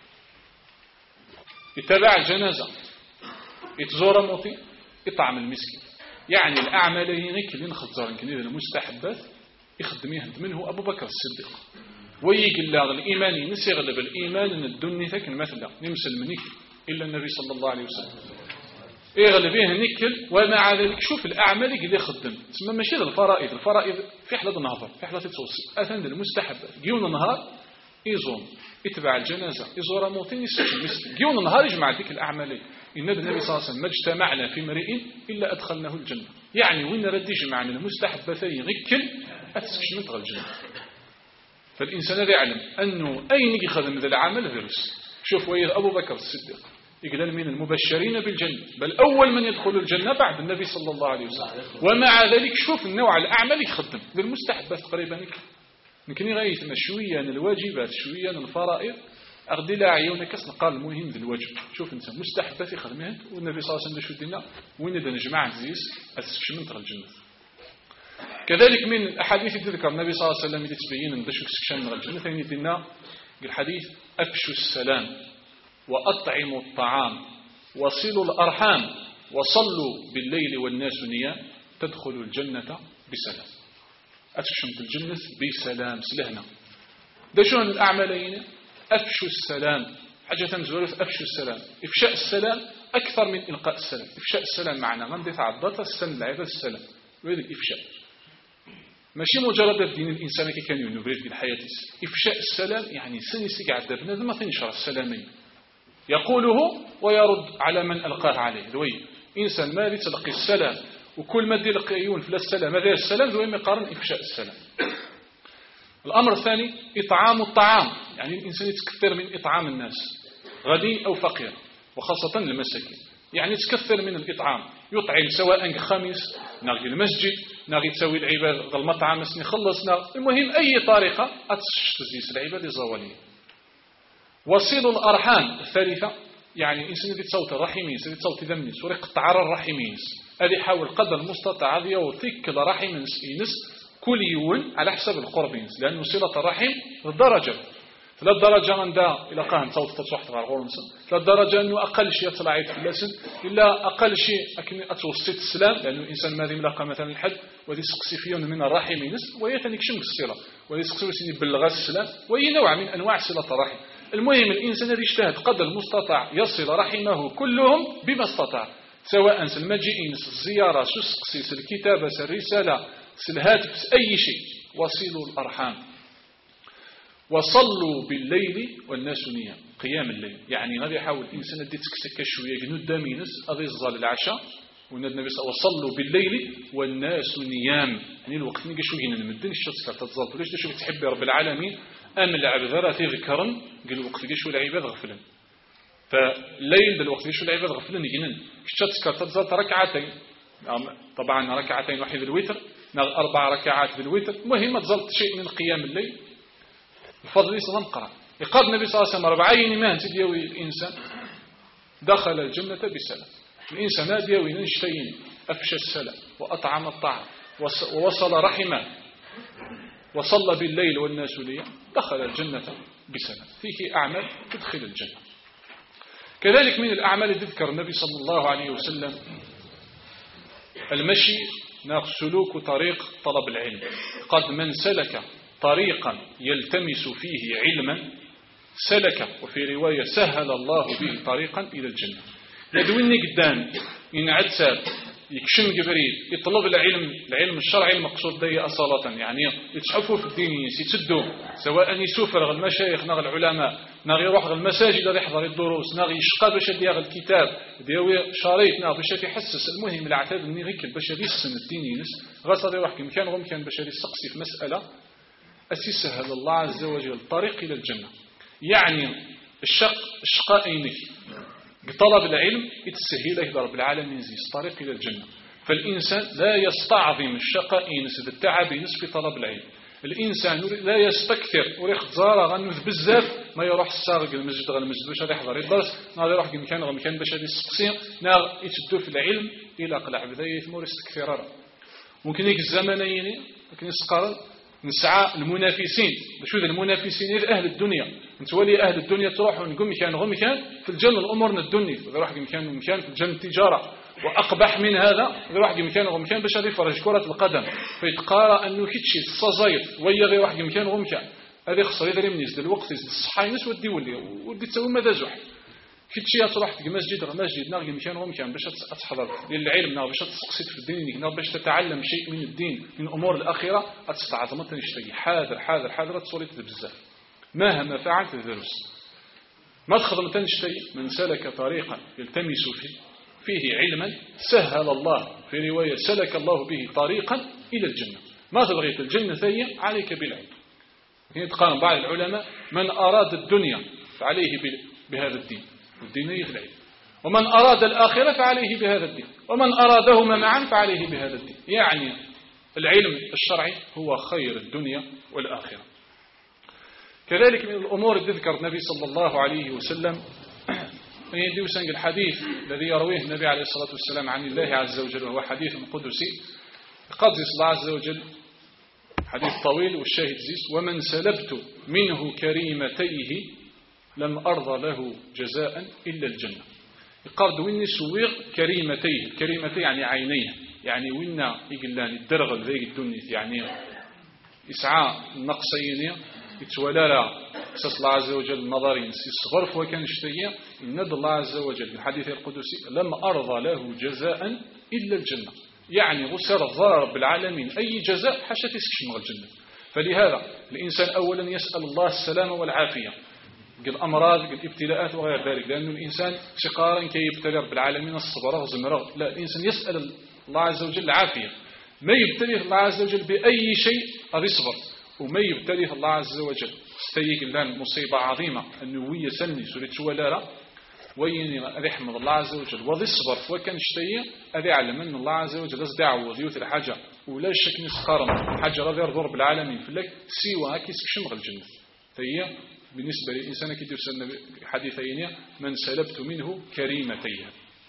A: يتابع الجنازة يتزور موطي يطعم المسكين يعني الأعمالين اللي نخزرن كنيذ المستحبات يخدم يهد منه أبو بكر الصديق ويقل له الإيمان ينسيغلب الإيمان أن الدنيا ثكن مثلا نمسل منك إلا النبي صلى الله عليه وسلم يغلبيه نكل ومع ذلك شوف الأعمال اللي يخدم تسمى ماشي الفرائض الفرائض في حلة النهار في حلة التوصي أثند المستحبات جيون النهار يزوم يتبع الجنازة يزور موطين يسكن مسكين جيون النهار يجمع ذيك الأعمال إن النبي صلى الله عليه وسلم ما اجتمعنا في مريء إلا أدخلناه الجنة يعني وين ردي جمعنا المستحبتين غكل أتسكش من الجنة فالإنسان هذا يعلم أنه أين يخدم هذا العمل فيروس شوف ويا أبو بكر الصديق يقول من المبشرين بالجنة بل أول من يدخل الجنة بعد النبي صلى الله عليه وسلم ومع ذلك شوف النوع الأعمال يخدم للمستحبات تقريبا يمكن يغيثنا شوية من الواجبات شوية من الفرائض أغدي لا عيونك قال المهم ذي الواجب شوف أنت مستحبات يخدمها والنبي صلى الله عليه وسلم شو دينا وين إذا نجمع زيس أتسكش من دخل الجنة كذلك من الأحاديث تذكر النبي صلى الله عليه وسلم اللي تبين أن دشو كسكشان من الجنة ثاني دينا الحديث أفشوا السلام وأطعموا الطعام وصلوا الأرحام وصلوا بالليل والناس نيام تدخلوا الجنة بسلام أتشمت الجنة بسلام سلهنا ده شو الأعمالين أفشوا السلام حاجة تنزل أفشوا السلام إفشاء السلام أكثر من إلقاء السلام إفشاء السلام معنا من دي تعضت السلام العبادة السلام وهذا الإفشاء ماشي مجرد الدين الإنسان كي كان ينبرد بالحياة إفشاء السلام يعني سنسي قاعد بنادم ما تنشر السلامين يقوله ويرد على من ألقاه عليه ذوي إنسان ما تلقي السلام وكل ما يلقيون في السلام هذا السلام ذوي ما يقارن إفشاء السلام الأمر الثاني إطعام الطعام يعني الإنسان يتكثر من إطعام الناس غني أو فقير وخاصة المساكين يعني تكثر من الإطعام يطعم سواء خميس ناغي المسجد ناغي تسوي العباد المطعم سني خلصنا المهم أي طريقة أتشتزيس العباد الزوالية وصل الأرحام الثالثة يعني الإنسان اللي تصوت الرحمين اللي تصوت ذمنيس وريقطع الرحمين هذه يحاول قدر المستطاع هذه يوثيك الرحم ينس كل يوم على حسب القربين لأنه صلة الرحم الدرجة لا الدرجة من دا إلى قاهم تصوت تصوحت غير غورنسن لا الدرجة أنه أقل شيء يطلع في اللسن إلا أقل شيء أكن أتوسط السلام لأنه الإنسان ماذا ملاقى مثلا الحد وذي سقسيفيون من الرحم ينس وهي تنكشم الصلة وذي سقسيفيون بلغ السلام وهي نوع من أنواع صلة الرحم المهم الإنسان الذي اجتهد قدر المستطاع يصل رحمه كلهم بما استطاع، سواء سلمجيئين الزيارة سسقسي الكتابة الرسالة الهاتف أي شيء. وصلوا الأرحام. وصلوا بالليل والناس نيام، قيام الليل يعني غادي يحاول الإنسان يدي تكسك شوية جنود دامينس غادي يصل العشاء والنبي صلى الله عليه وسلم وصلوا بالليل والناس نيام، يعني الوقت نيجي شويه نمدن الشمس كتتزلط ليش شويه تحب رب العالمين ام العبد راه تذكرن قال الوقت كي شو العباد غفلن، فالليل بالوقت كي شو العباد غفلن يجنن الشمس كتتزلط ركعتين، طبعا ركعتين واحد بالوتر اربع ركعات بالوتر، المهم تزلط شيء من قيام الليل بفضل الله نقرا. يقال النبي صلى الله عليه وسلم ربعين ما تديوي الانسان دخل الجنه بسلام. الإنسان هذا وين نشتين أفشى السلام وأطعم الطعام ووصل رحمه وصلى بالليل والناس نيام دخل الجنة بسلام. فيه أعمال تدخل الجنة. كذلك من الأعمال التي ذكر النبي صلى الله عليه وسلم المشي سلوك طريق طلب العلم. قد من سلك طريقا يلتمس فيه علما سلك، وفي رواية سهل الله به طريقا إلى الجنة. يدويني قدام ينعتساب يكشم جبريل يطلب العلم العلم الشرعي المقصود به أصالة، يعني يتحفوا في الدين يسدوا سواء يسوفر المشايخ نغ العلماء نغ يروح المساجد اللي يحضر الدروس نغ يشقى باش يدير الكتاب ديوي شريط نغ باش يحسس. المهم العتاد اني غيك باش يسن الدين ينس غاصه يروح كان غير كان باش يسقسي في مسألة أسي سهل الله عز وجل الطريق إلى الجنة. يعني الشق الشقائينك بطلب العلم يتسهل رب العالمين زي الطريق إلى الجنة. فالإنسان لا يستعظم الشقاء ينس التعب ينس في طلب العلم. الإنسان لا يستكثر وريخ زارة غنوذ بزاف ما يروح السارق المسجد غير المسجد باش غادي يحضر الدرس ناضي يروح مكان غير مكان باش غادي يسقسي ناغ يتدو في العلم إلى قلع بداية مور استكثار. ممكن يك الزمانين ممكن يسقر نسعى المنافسين شو ذا المنافسين إذ أهل الدنيا نتولي أهل الدنيا تروحوا نقوم مكان غو مكان في الجنة الأمور الدنيا يروح مكان مكان في الجنة التجارة. وأقبح من هذا يروح مكان غو مكان باش غادي يفرج كرة القدم فيتقارى أنه كيتشي الصزايف ويا يروح مكان غو مكان هذه خسر يدري من يزد الوقت يزد الصحة ينس ودي ولي ودي تسوي ماذا زح كيتشي تروح في مسجد غير مسجد ناغي مكان غو مكان باش تحضر للعلم ناغ باش تسقسي في الدين ناغ باش تتعلم شيء من الدين من أمور الآخرة أتستعظم تنشتي حاذر حاذر حاذر تصوري بزاف مهما فعلت الدروس ما تخدم تنشتي. من سلك طريقا يلتمس فيه, فيه علما سهل الله في رواية سلك الله به طريقا إلى الجنة. ما تبغي في الجنة ثانية عليك بالعلم. يتقارن بعض العلماء من أراد الدنيا فعليه بهذا الدين والدينية في العلم، ومن أراد الآخرة فعليه بهذا الدين، ومن أرادهما معا فعليه بهذا الدين. يعني العلم الشرعي هو خير الدنيا والآخرة. كذلك من الأمور التي ذكر النبي صلى الله عليه وسلم يدي وسنج الحديث الذي يرويه النبي عليه الصلاة والسلام عن الله عز وجل وهو حديث قدسي قدس الله عز وجل حديث طويل والشاهد زيس ومن سلبت منه كريمتيه لم أرضى له جزاء إلا الجنة. يقال وين سويق كريمتيه كريمتيه يعني عينيه يعني وين يقلان الدرغل ذيك الدنيا يعني إسعاء النقصين يتولى لا قصص الله عز وجل النظرين يصغر وكان اشتيا إن الله عز وجل في الحديث القدسي لم أرضى له جزاء إلا الجنة. يعني غسر الضرر رب العالمين أي جزاء حاشا تسكشمغ الجنة. فلهذا الإنسان أولا يسأل الله السلامة والعافية الأمراض الابتلاءات وغير ذلك، لأن الإنسان شقارا كي يبتلي رب العالمين الصبر زمرغ. لا الإنسان يسأل الله عز وجل العافية. ما يبتليه الله عز وجل بأي شيء هذا يصبر، وما يبتليه الله عز وجل استيق الآن مصيبة عظيمة أنه يسلني سورة شوالارة وين رحمة الله عز وجل وذي الصبر وكان اشتيا أذي علم أن الله عز وجل أصدعه وذيوت الحاجة ولا شك نسقارن حاجة رضي رضي رب العالمين في لك سيوا هكي سكشمغ الجنة. فهي بالنسبة للإنسان كي يرسل حديثين من سلبت منه كريمتيه.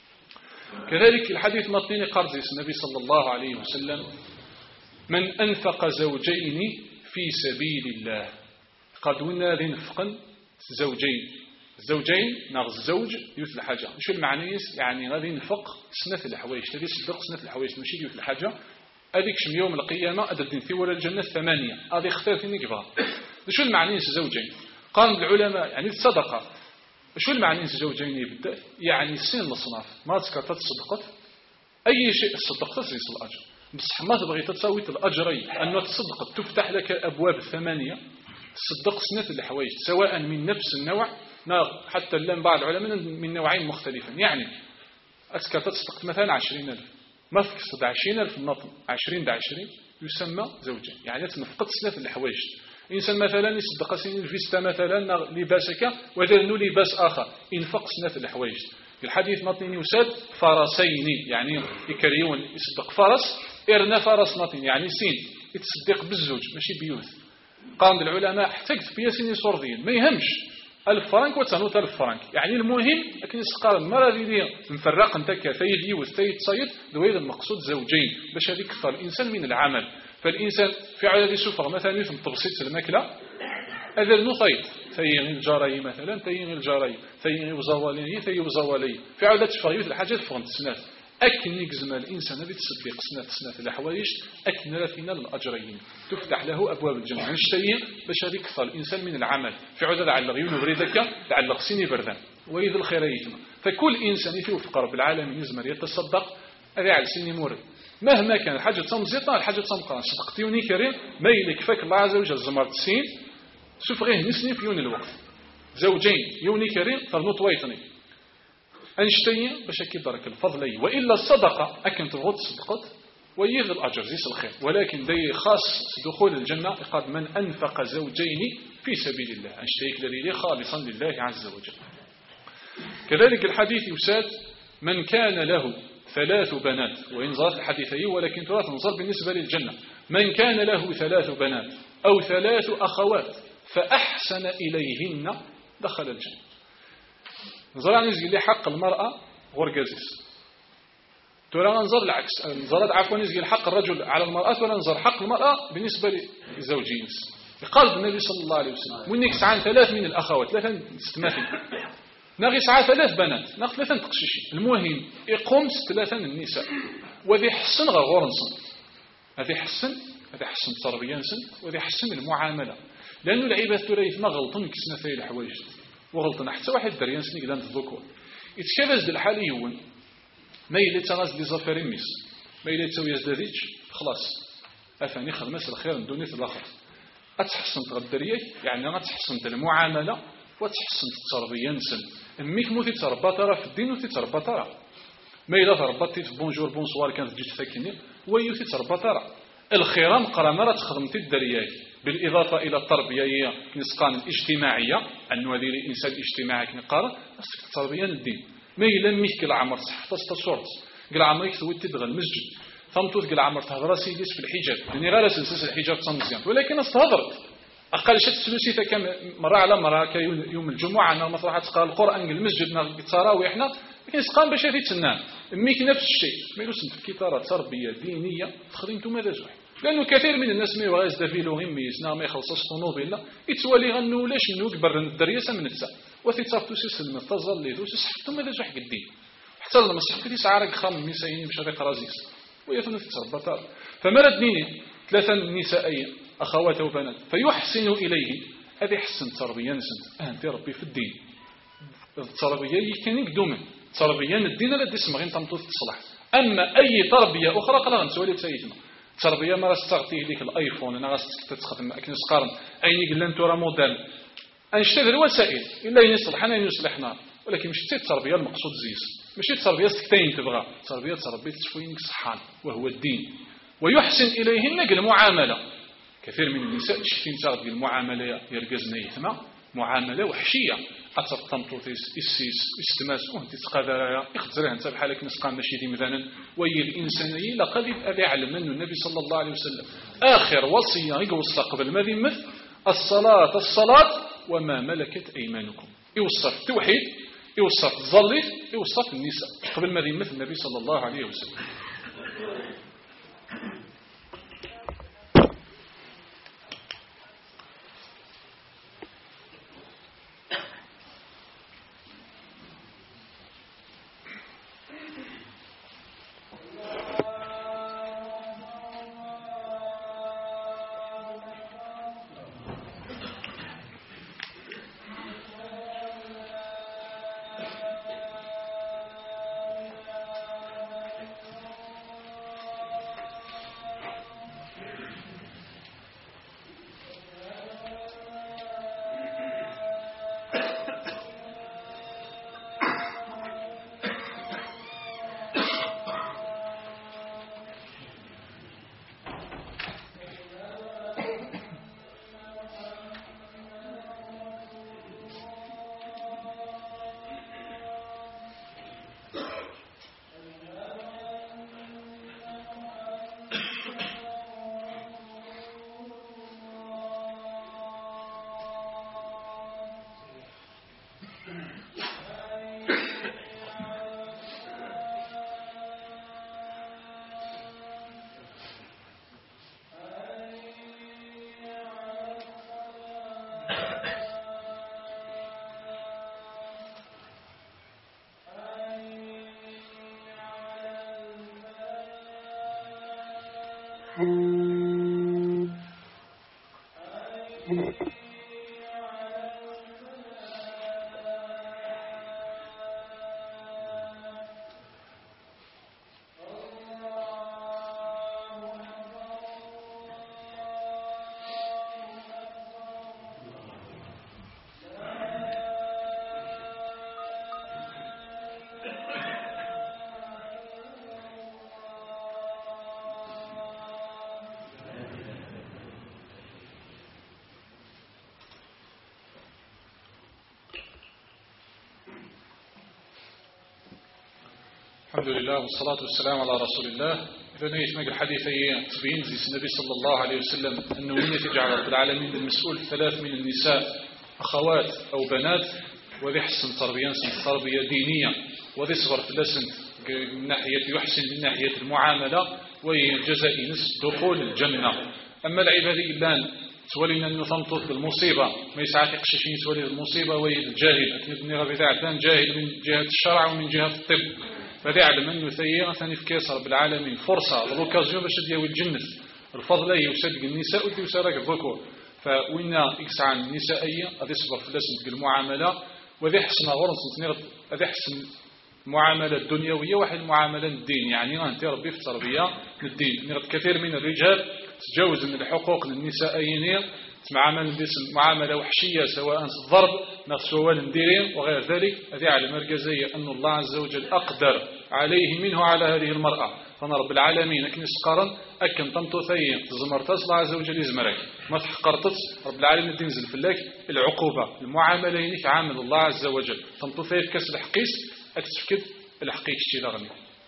A: كذلك الحديث مطين قرزيس النبي صلى الله عليه وسلم من أنفق زوجين في سبيل الله قد ونا ذي نفقا زوجين زوجين نغز الزوج يوث الحاجة. شو المعنى يعني غادي نفق سنة الحوايج تدي صدق سنة الحوايج ماشي يوث الحاجة هذيك شم يوم القيامة أدد ثوال الجنة ثمانية هذه اختار في نقبها. شو المعنى زوجين قال العلماء يعني الصدقة شو المعنى زوجين يبدأ يعني السن الصناف ما تذكرت تصدقت أي شيء صدقت زي الأجر بصح ما تبغي تساوي الأجرين أنه تصدقت تفتح لك أبواب ثمانية تصدق سنة الحوايج سواء من نفس النوع حتى الآن بعض العلماء من نوعين مختلفين يعني أذكر تصدقت مثلا عشرين ألف ما تقصد عشرين ألف النطم عشرين دا عشرين يسمى زوجين يعني تنفقد سنة الحوايج إنسان مثلا يصدق سنين الفيستا مثلا لباسك ودرنو لباس آخر ينفق سنة الحوايج الحديث نطين يساد فرسين يعني يكريون يصدق فرس إرنا فرس نطين يعني سين يتصدق بالزوج ماشي بيوث قام العلماء احتجت بياسين صردين ما يهمش ألف فرنك وتنوت ألف فرنك يعني المهم لكن يسقار المرة دي مفرق انت كثيد يوث ثيد صيد ذويد المقصود زوجين باش هذه كثر الإنسان من العمل فالإنسان في عدد سفر مثلا يثم تبسيط الماكلة هذا النطيط ثيغ الجاري مثلا ثيغ الجاري ثيغ وزوالي ثيغ وزوالي في عدد سفر الحاجات فغنت سنات أكن يجزم الإنسان الذي تصدق سنة سنة الحوايج أكن رثنا الأجرين تفتح له أبواب الجنة نشتهي باش هذه كثر الإنسان من العمل في عدد لعل غيون بريدك لعل غسيني بردان وإذ الخير يتم فكل إنسان في وفق رب العالمين يزمر يتصدق هذا على سيني مورد مهما كان الحاجة تمزيطة الحاجة تمقران صدقتيوني كريم ما يلك فاك الله عز وجل زمر تسين شوف غيه نسني في يون الوقت زوجين يوني كريم فرنوط ويتني أنشتي باش أكيد درك الفضلي وإلا الصدقة أكن تبغض صدقت ويذ الأجر زيس الخير ولكن دي خاص دخول الجنة قد من أنفق زوجين في سبيل الله أنشتيك الذي خالصا لله عز وجل كذلك الحديث يساد من كان له ثلاث بنات وإن ظهرت الحديثي ولكن ترى تنظر بالنسبة للجنة من كان له ثلاث بنات أو ثلاث أخوات فأحسن إليهن دخل الجنة نظر عن يزيل حق المرأة غرقازيس ترى ننظر العكس نظر عفوا يزيل حق الرجل على المرأة ولا نظر حق المرأة بالنسبة للزوجين قال النبي صلى الله عليه وسلم منك سعان ثلاث من الأخوات ثلاثا ستماثل ناغي سعى ثلاث بنات ناغ ثلاثا تقشيشي المهم يقوم ثلاثا النساء وذي حسن غورنسن هذي حسن هذي حسن تربية نسن وذي حسن المعاملة لأنه العباد تريث ما غلطن كسنا في الحوايج وغلطنا حتى واحد دريان سني قدام الذكور يتشابز الحال يون ما يلي تغاز لي زفر ميس ما يلي تسوي يزداديج خلاص أفاني خدمة الخير ندوني في الآخر أتحسن تغدريك يعني أتحسن المعاملة وتحسن التربية نسن أميك مو تتربى ترى في الدين وتتربى ترى ما إلا تربطتي في بونجور بونسوار كانت تجي تفكني ويو تتربى ترى الخيران قرامة راه تخدمتي الدرياك بالإضافة إلى التربية كنسقان الاجتماعية أنه هذه الإنسان الاجتماعي كنقارن أصدق التربية للدين ما إلا ميك كل عمر صحفة تصورت كل عمر يكثوي تدغى المسجد ثمتوت كل عمر تهضر سيديس في الحجاب يعني غير سلسلة الحجاب تنزيان ولكن استهضرت أقل شيء تسلسي كم مرة على مرة يوم الجمعة أنا مثلا تقرأ القرآن المسجد نتراوي إحنا لكن سقام باش هذه تنام ميك نفس الشيء ما يلوسن في كتارة تربية دينية تخدمتم ماذا زوح لأنه كثير من الناس ما يغاز دافيلو هم يسنا ما يخلصش طونوبيلا يتوالي غنو لاش منو كبر الدريسة من التسع وتتصافتو سيسل من تظل ليدو سحفتم ماذا زوح قدين حتى لما صحفك دي سعارك خام ميسايني مش هذا قرازيس ويثنو تتربطا فمرد ديني ثلاثا نسائية أخوات وبنات فيحسن إليه هذه حسن تربية نسنت أنت ربي في الدين التربية كان يقدومن تربية الدين لا ديسم غير تمطوط تصلح أما أي تربية أخرى قلا نتولي تسيتنا تربية ما راستغطيه ليك الآيفون أنا راستخدم أكن سقارن أيني قلنا أنتو راه موديل أنشتغل الوسائل إلا يصلح أنا يصلحنا ولكن مش التربية المقصود زيس مش التربية سكتين تبغى تربية تربية تشوينك صحان وهو الدين ويحسن إليهن المعاملة كثير من النساء شفتين تاخذ المعامله يرجزنا يثما معامله وحشيه اتطمطوط السيس استماس وانت تقدر يخزرها انت بحالك نسقان ماشي دي مثلا وهي الانسانيه لقد ابي علم ان النبي صلى الله عليه وسلم اخر وصيه يوصى قبل ما مثل الصلاه الصلاه وما ملكت ايمانكم يوصف التوحيد يوصف الظل يوصف النساء قبل ما مثل النبي صلى الله عليه وسلم الحمد لله والصلاة والسلام على رسول الله. إذا نيت الحديثين تبين زي النبي صلى الله عليه وسلم أنه من يتجعل رب العالمين المسؤول ثلاث من النساء أخوات أو بنات، وذي حسن تربية تربية دينية، وذي صغر ثلاثة من ناحية يحسن من ناحية المعاملة وجزاء نصف دخول الجنة. أما العبادي إلا تولينا أنه تنطط بالمصيبة ما يسعى قششين تولي المصيبة ويد الجاهل أكنبني غبي ذا جاهل من جهة الشرع ومن جهة الطب، فذي علم أنه ثيئة ثاني في كيس رب العالمين فرصة للوكازيون باش دياوي الجنة الفضل أي وصدق النساء ودي وسارك الذكور، فوينا يسعى النساء أي هذه صبر في لسن المعاملة وذي حسن غرس هذي حسن معاملة الدنيوية واحد المعاملة الدين، يعني أنت ربي في التربية الدين. كثير من الرجال تجاوز من الحقوق للنساء أينية معاملة معاملة وحشية سواء الضرب نفسه نديرين وغير ذلك. هذه على مركزية أن الله عز وجل أقدر عليه منه على هذه المرأة، فأنا رب العالمين أكن سقرا أكن تمتثي تزمرتس الله عز وجل يزمرك ما تحقرتس رب العالمين تنزل في لك العقوبة المعاملة ينك عامل الله عز وجل تمتثي كسر الحقيس أكتفكد الحقيق اشتلاغني.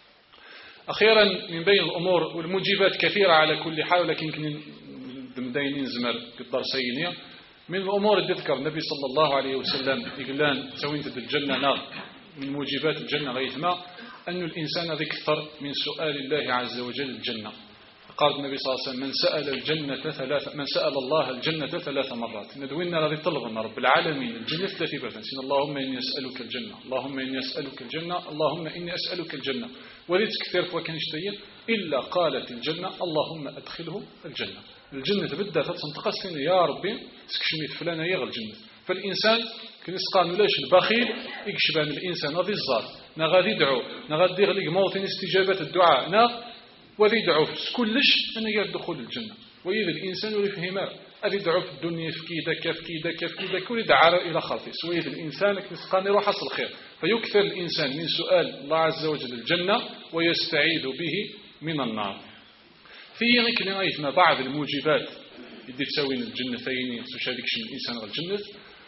A: أخيرا من بين الأمور والمجيبات كثيرة على كل حال، ولكن يمكن دمدينين زمر الدرسينية من الأمور اللي ذكر النبي صلى الله عليه وسلم يقولان تسوين الجنة نار من موجبات الجنة غيثما أن الإنسان يكثر من سؤال الله عز وجل الجنة. قال النبي صلى الله عليه وسلم من سأل الجنة ثلاث من سأل الله الجنة ثلاث مرات ندوينا الذي طلب رب العالمين الجنة ثلاث مرات اللهم إني أسألك الجنة اللهم إني أسألك الجنة اللهم إني أسألك الجنة وليت كثير وكان يشتهي إلا قالت الجنة اللهم أدخله الجنة. الجنة بدأت تنتقص يا ربي سكشميت فلانة يغل الجنة. فالإنسان كنسقان ولاش البخيل يكشبان الإنسان هذه الزار نغادي يدعو نغادي يغلق موطن استجابة الدعاء نا وذي يدعو في كلش أن يدخل الجنة. وإذا الإنسان يفهم أذي يدعو في الدنيا في كيدا كيف كيدا كيف كيدا كل يدعى إلى خلفه. وإذا الإنسان كنسقان يروح حصل خير فيكثر الإنسان من سؤال الله عز وجل الجنة ويستعيذ به من النار. في يمكن أيضا بعض الموجبات اللي تسوي الجنتين تشاركش الإنسان والجنة.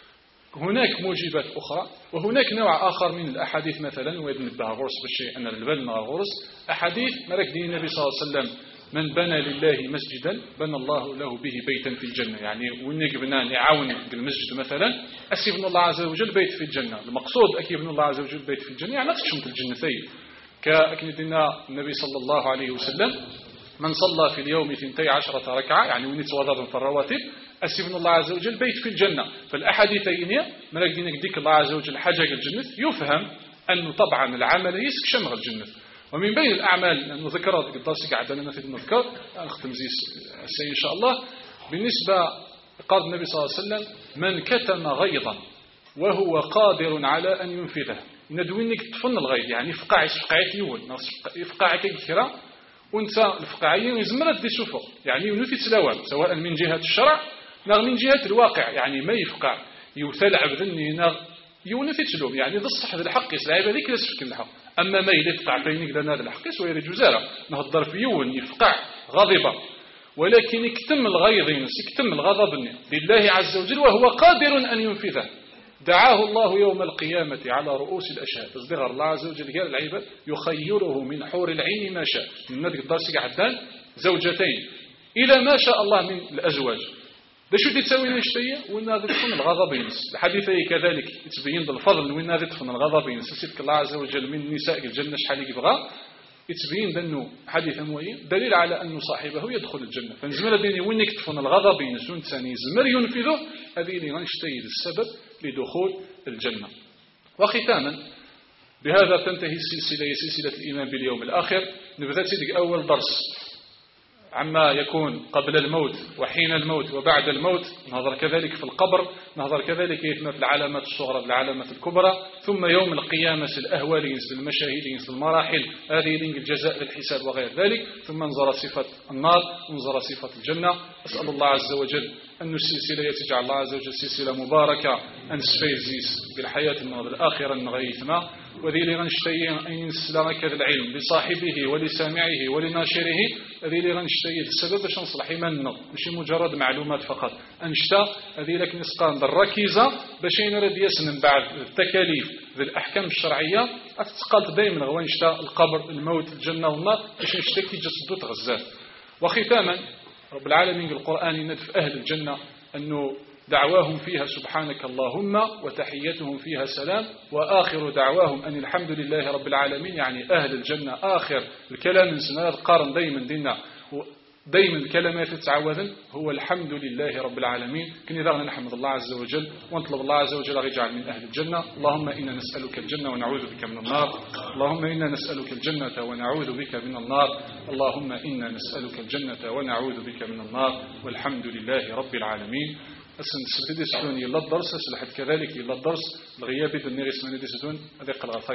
A: هناك موجبات أخرى وهناك نوع آخر من الأحاديث مثلا ويدن بها غرس بالشيء أن البلنا غرس أحاديث ملك دين النبي صلى الله عليه وسلم من بنى لله مسجدا بنى الله له به بيتا في الجنة. يعني ونك بنا نعاون المسجد مثلا أسيبنا الله عز وجل بيت في الجنة. المقصود أكيبنا الله عز وجل بيت في الجنة يعني تشمت الجنتين كأكندنا النبي صلى الله عليه وسلم من صلى في اليوم اثنتي عشرة ركعة يعني ونتوضا في الرواتب أسيبنا الله عز وجل بيت في الجنة. فالأحاديثين ملك دينك ديك الله عز وجل حاجة الجنة يفهم أنه طبعا العمل يسك شمغ الجنة. ومن بين الأعمال أنه ذكرت قداسك عدنا مثل نذكر أختم زي السيد إن شاء الله بالنسبة قال النبي صلى الله عليه وسلم من كتم غيظا وهو قادر على أن ينفذه ندوينك تفن الغيظ يعني فقاعي فقاعي يول فقاعي كثيرة وانت الفقاعيين يزمرت دي سفر يعني ينفي تلاوان سواء من جهة الشرع نغ من جهة الواقع يعني ما يفقع يثلع بذني نغ ينفي تلوم يعني ذا الصح ذا الحق يسلعب هذيك يسفك الحق. أما ما يدفع بينك لنا ذا الحق يسوي رجوزارة نهضر في يون يفقع غضبا ولكن يكتم الغيظ يكتم الغضب لله عز وجل وهو قادر أن ينفذه. دعاه الله يوم القيامة على رؤوس الأشهاد تصدق الله عز وجل قال العباد يخيره من حور العين ما شاء من نادك الدرس عدان زوجتين إلى ما شاء الله من الأزواج. ده شو تسوي نشتيه وين هذا تكون الغضب ينس الحديثي كذلك يتبين الفضل وين هذا تكون الغضب ينس سيدك الله عز وجل من نساء الجنة شحال يبغى يتبين أنه حديث موي دليل على أنه صاحبه يدخل الجنة. فنزمر ديني وينك تكون الغضب ينس ونتساني زمر ينفذه هذه اللي غنشتيه السبب لدخول الجنة. وختاما بهذا تنتهي السلسلة سلسلة الإيمان باليوم الآخر. نبدأ تلك أول درس عما يكون قبل الموت وحين الموت وبعد الموت، نهضر كذلك في القبر، نهضر كذلك في العلامات الصغرى العلامات الكبرى، ثم يوم القيامة الأهوالين المشاهدين المراحل هذه الجزاء للحساب وغير ذلك، ثم نظر صفة النار ونظر صفة الجنة. أسأل الله عز وجل أن السلسلة يتجعل الله عز وجل سلسلة مباركة أن سفيزيس بالحياة الآخرة نغيثنا وذي لغنشتي أن نسلم كذا العلم لصاحبه ولسامعه ولناشره، هذه اللي غنشتي السبب باش نصلح إيماننا ماشي مجرد معلومات فقط، أنشتا هذه لك نسقان الركيزة باش ينرد يسن بعد التكاليف ذي الأحكام الشرعية أتتقالت دائما هو نشتا القبر الموت الجنة والنار باش نشتكي جسدو تغزال. وختاما رب العالمين القرآن يندف أهل الجنة أنه دعواهم فيها سبحانك اللهم وتحيتهم فيها سلام وآخر دعواهم أن الحمد لله رب العالمين، يعني أهل الجنة آخر الكلام نسمع القارن دايما دينا دايما الكلمات تتعوذن هو الحمد لله رب العالمين. كن إذا نحمد الله عز وجل ونطلب الله عز وجل يجعل من أهل الجنة. اللهم إنا نسألك الجنة ونعوذ بك من النار. اللهم إنا نسألك الجنة ونعوذ بك من النار. اللهم إنا نسألك الجنة ونعوذ بك من النار. والحمد لله رب العالمين. أسن سبتدي سدون يلا الدرس أسلحت كذلك يلا الدرس الغيابي بالنير اسمه ندي سدون هذه قلغة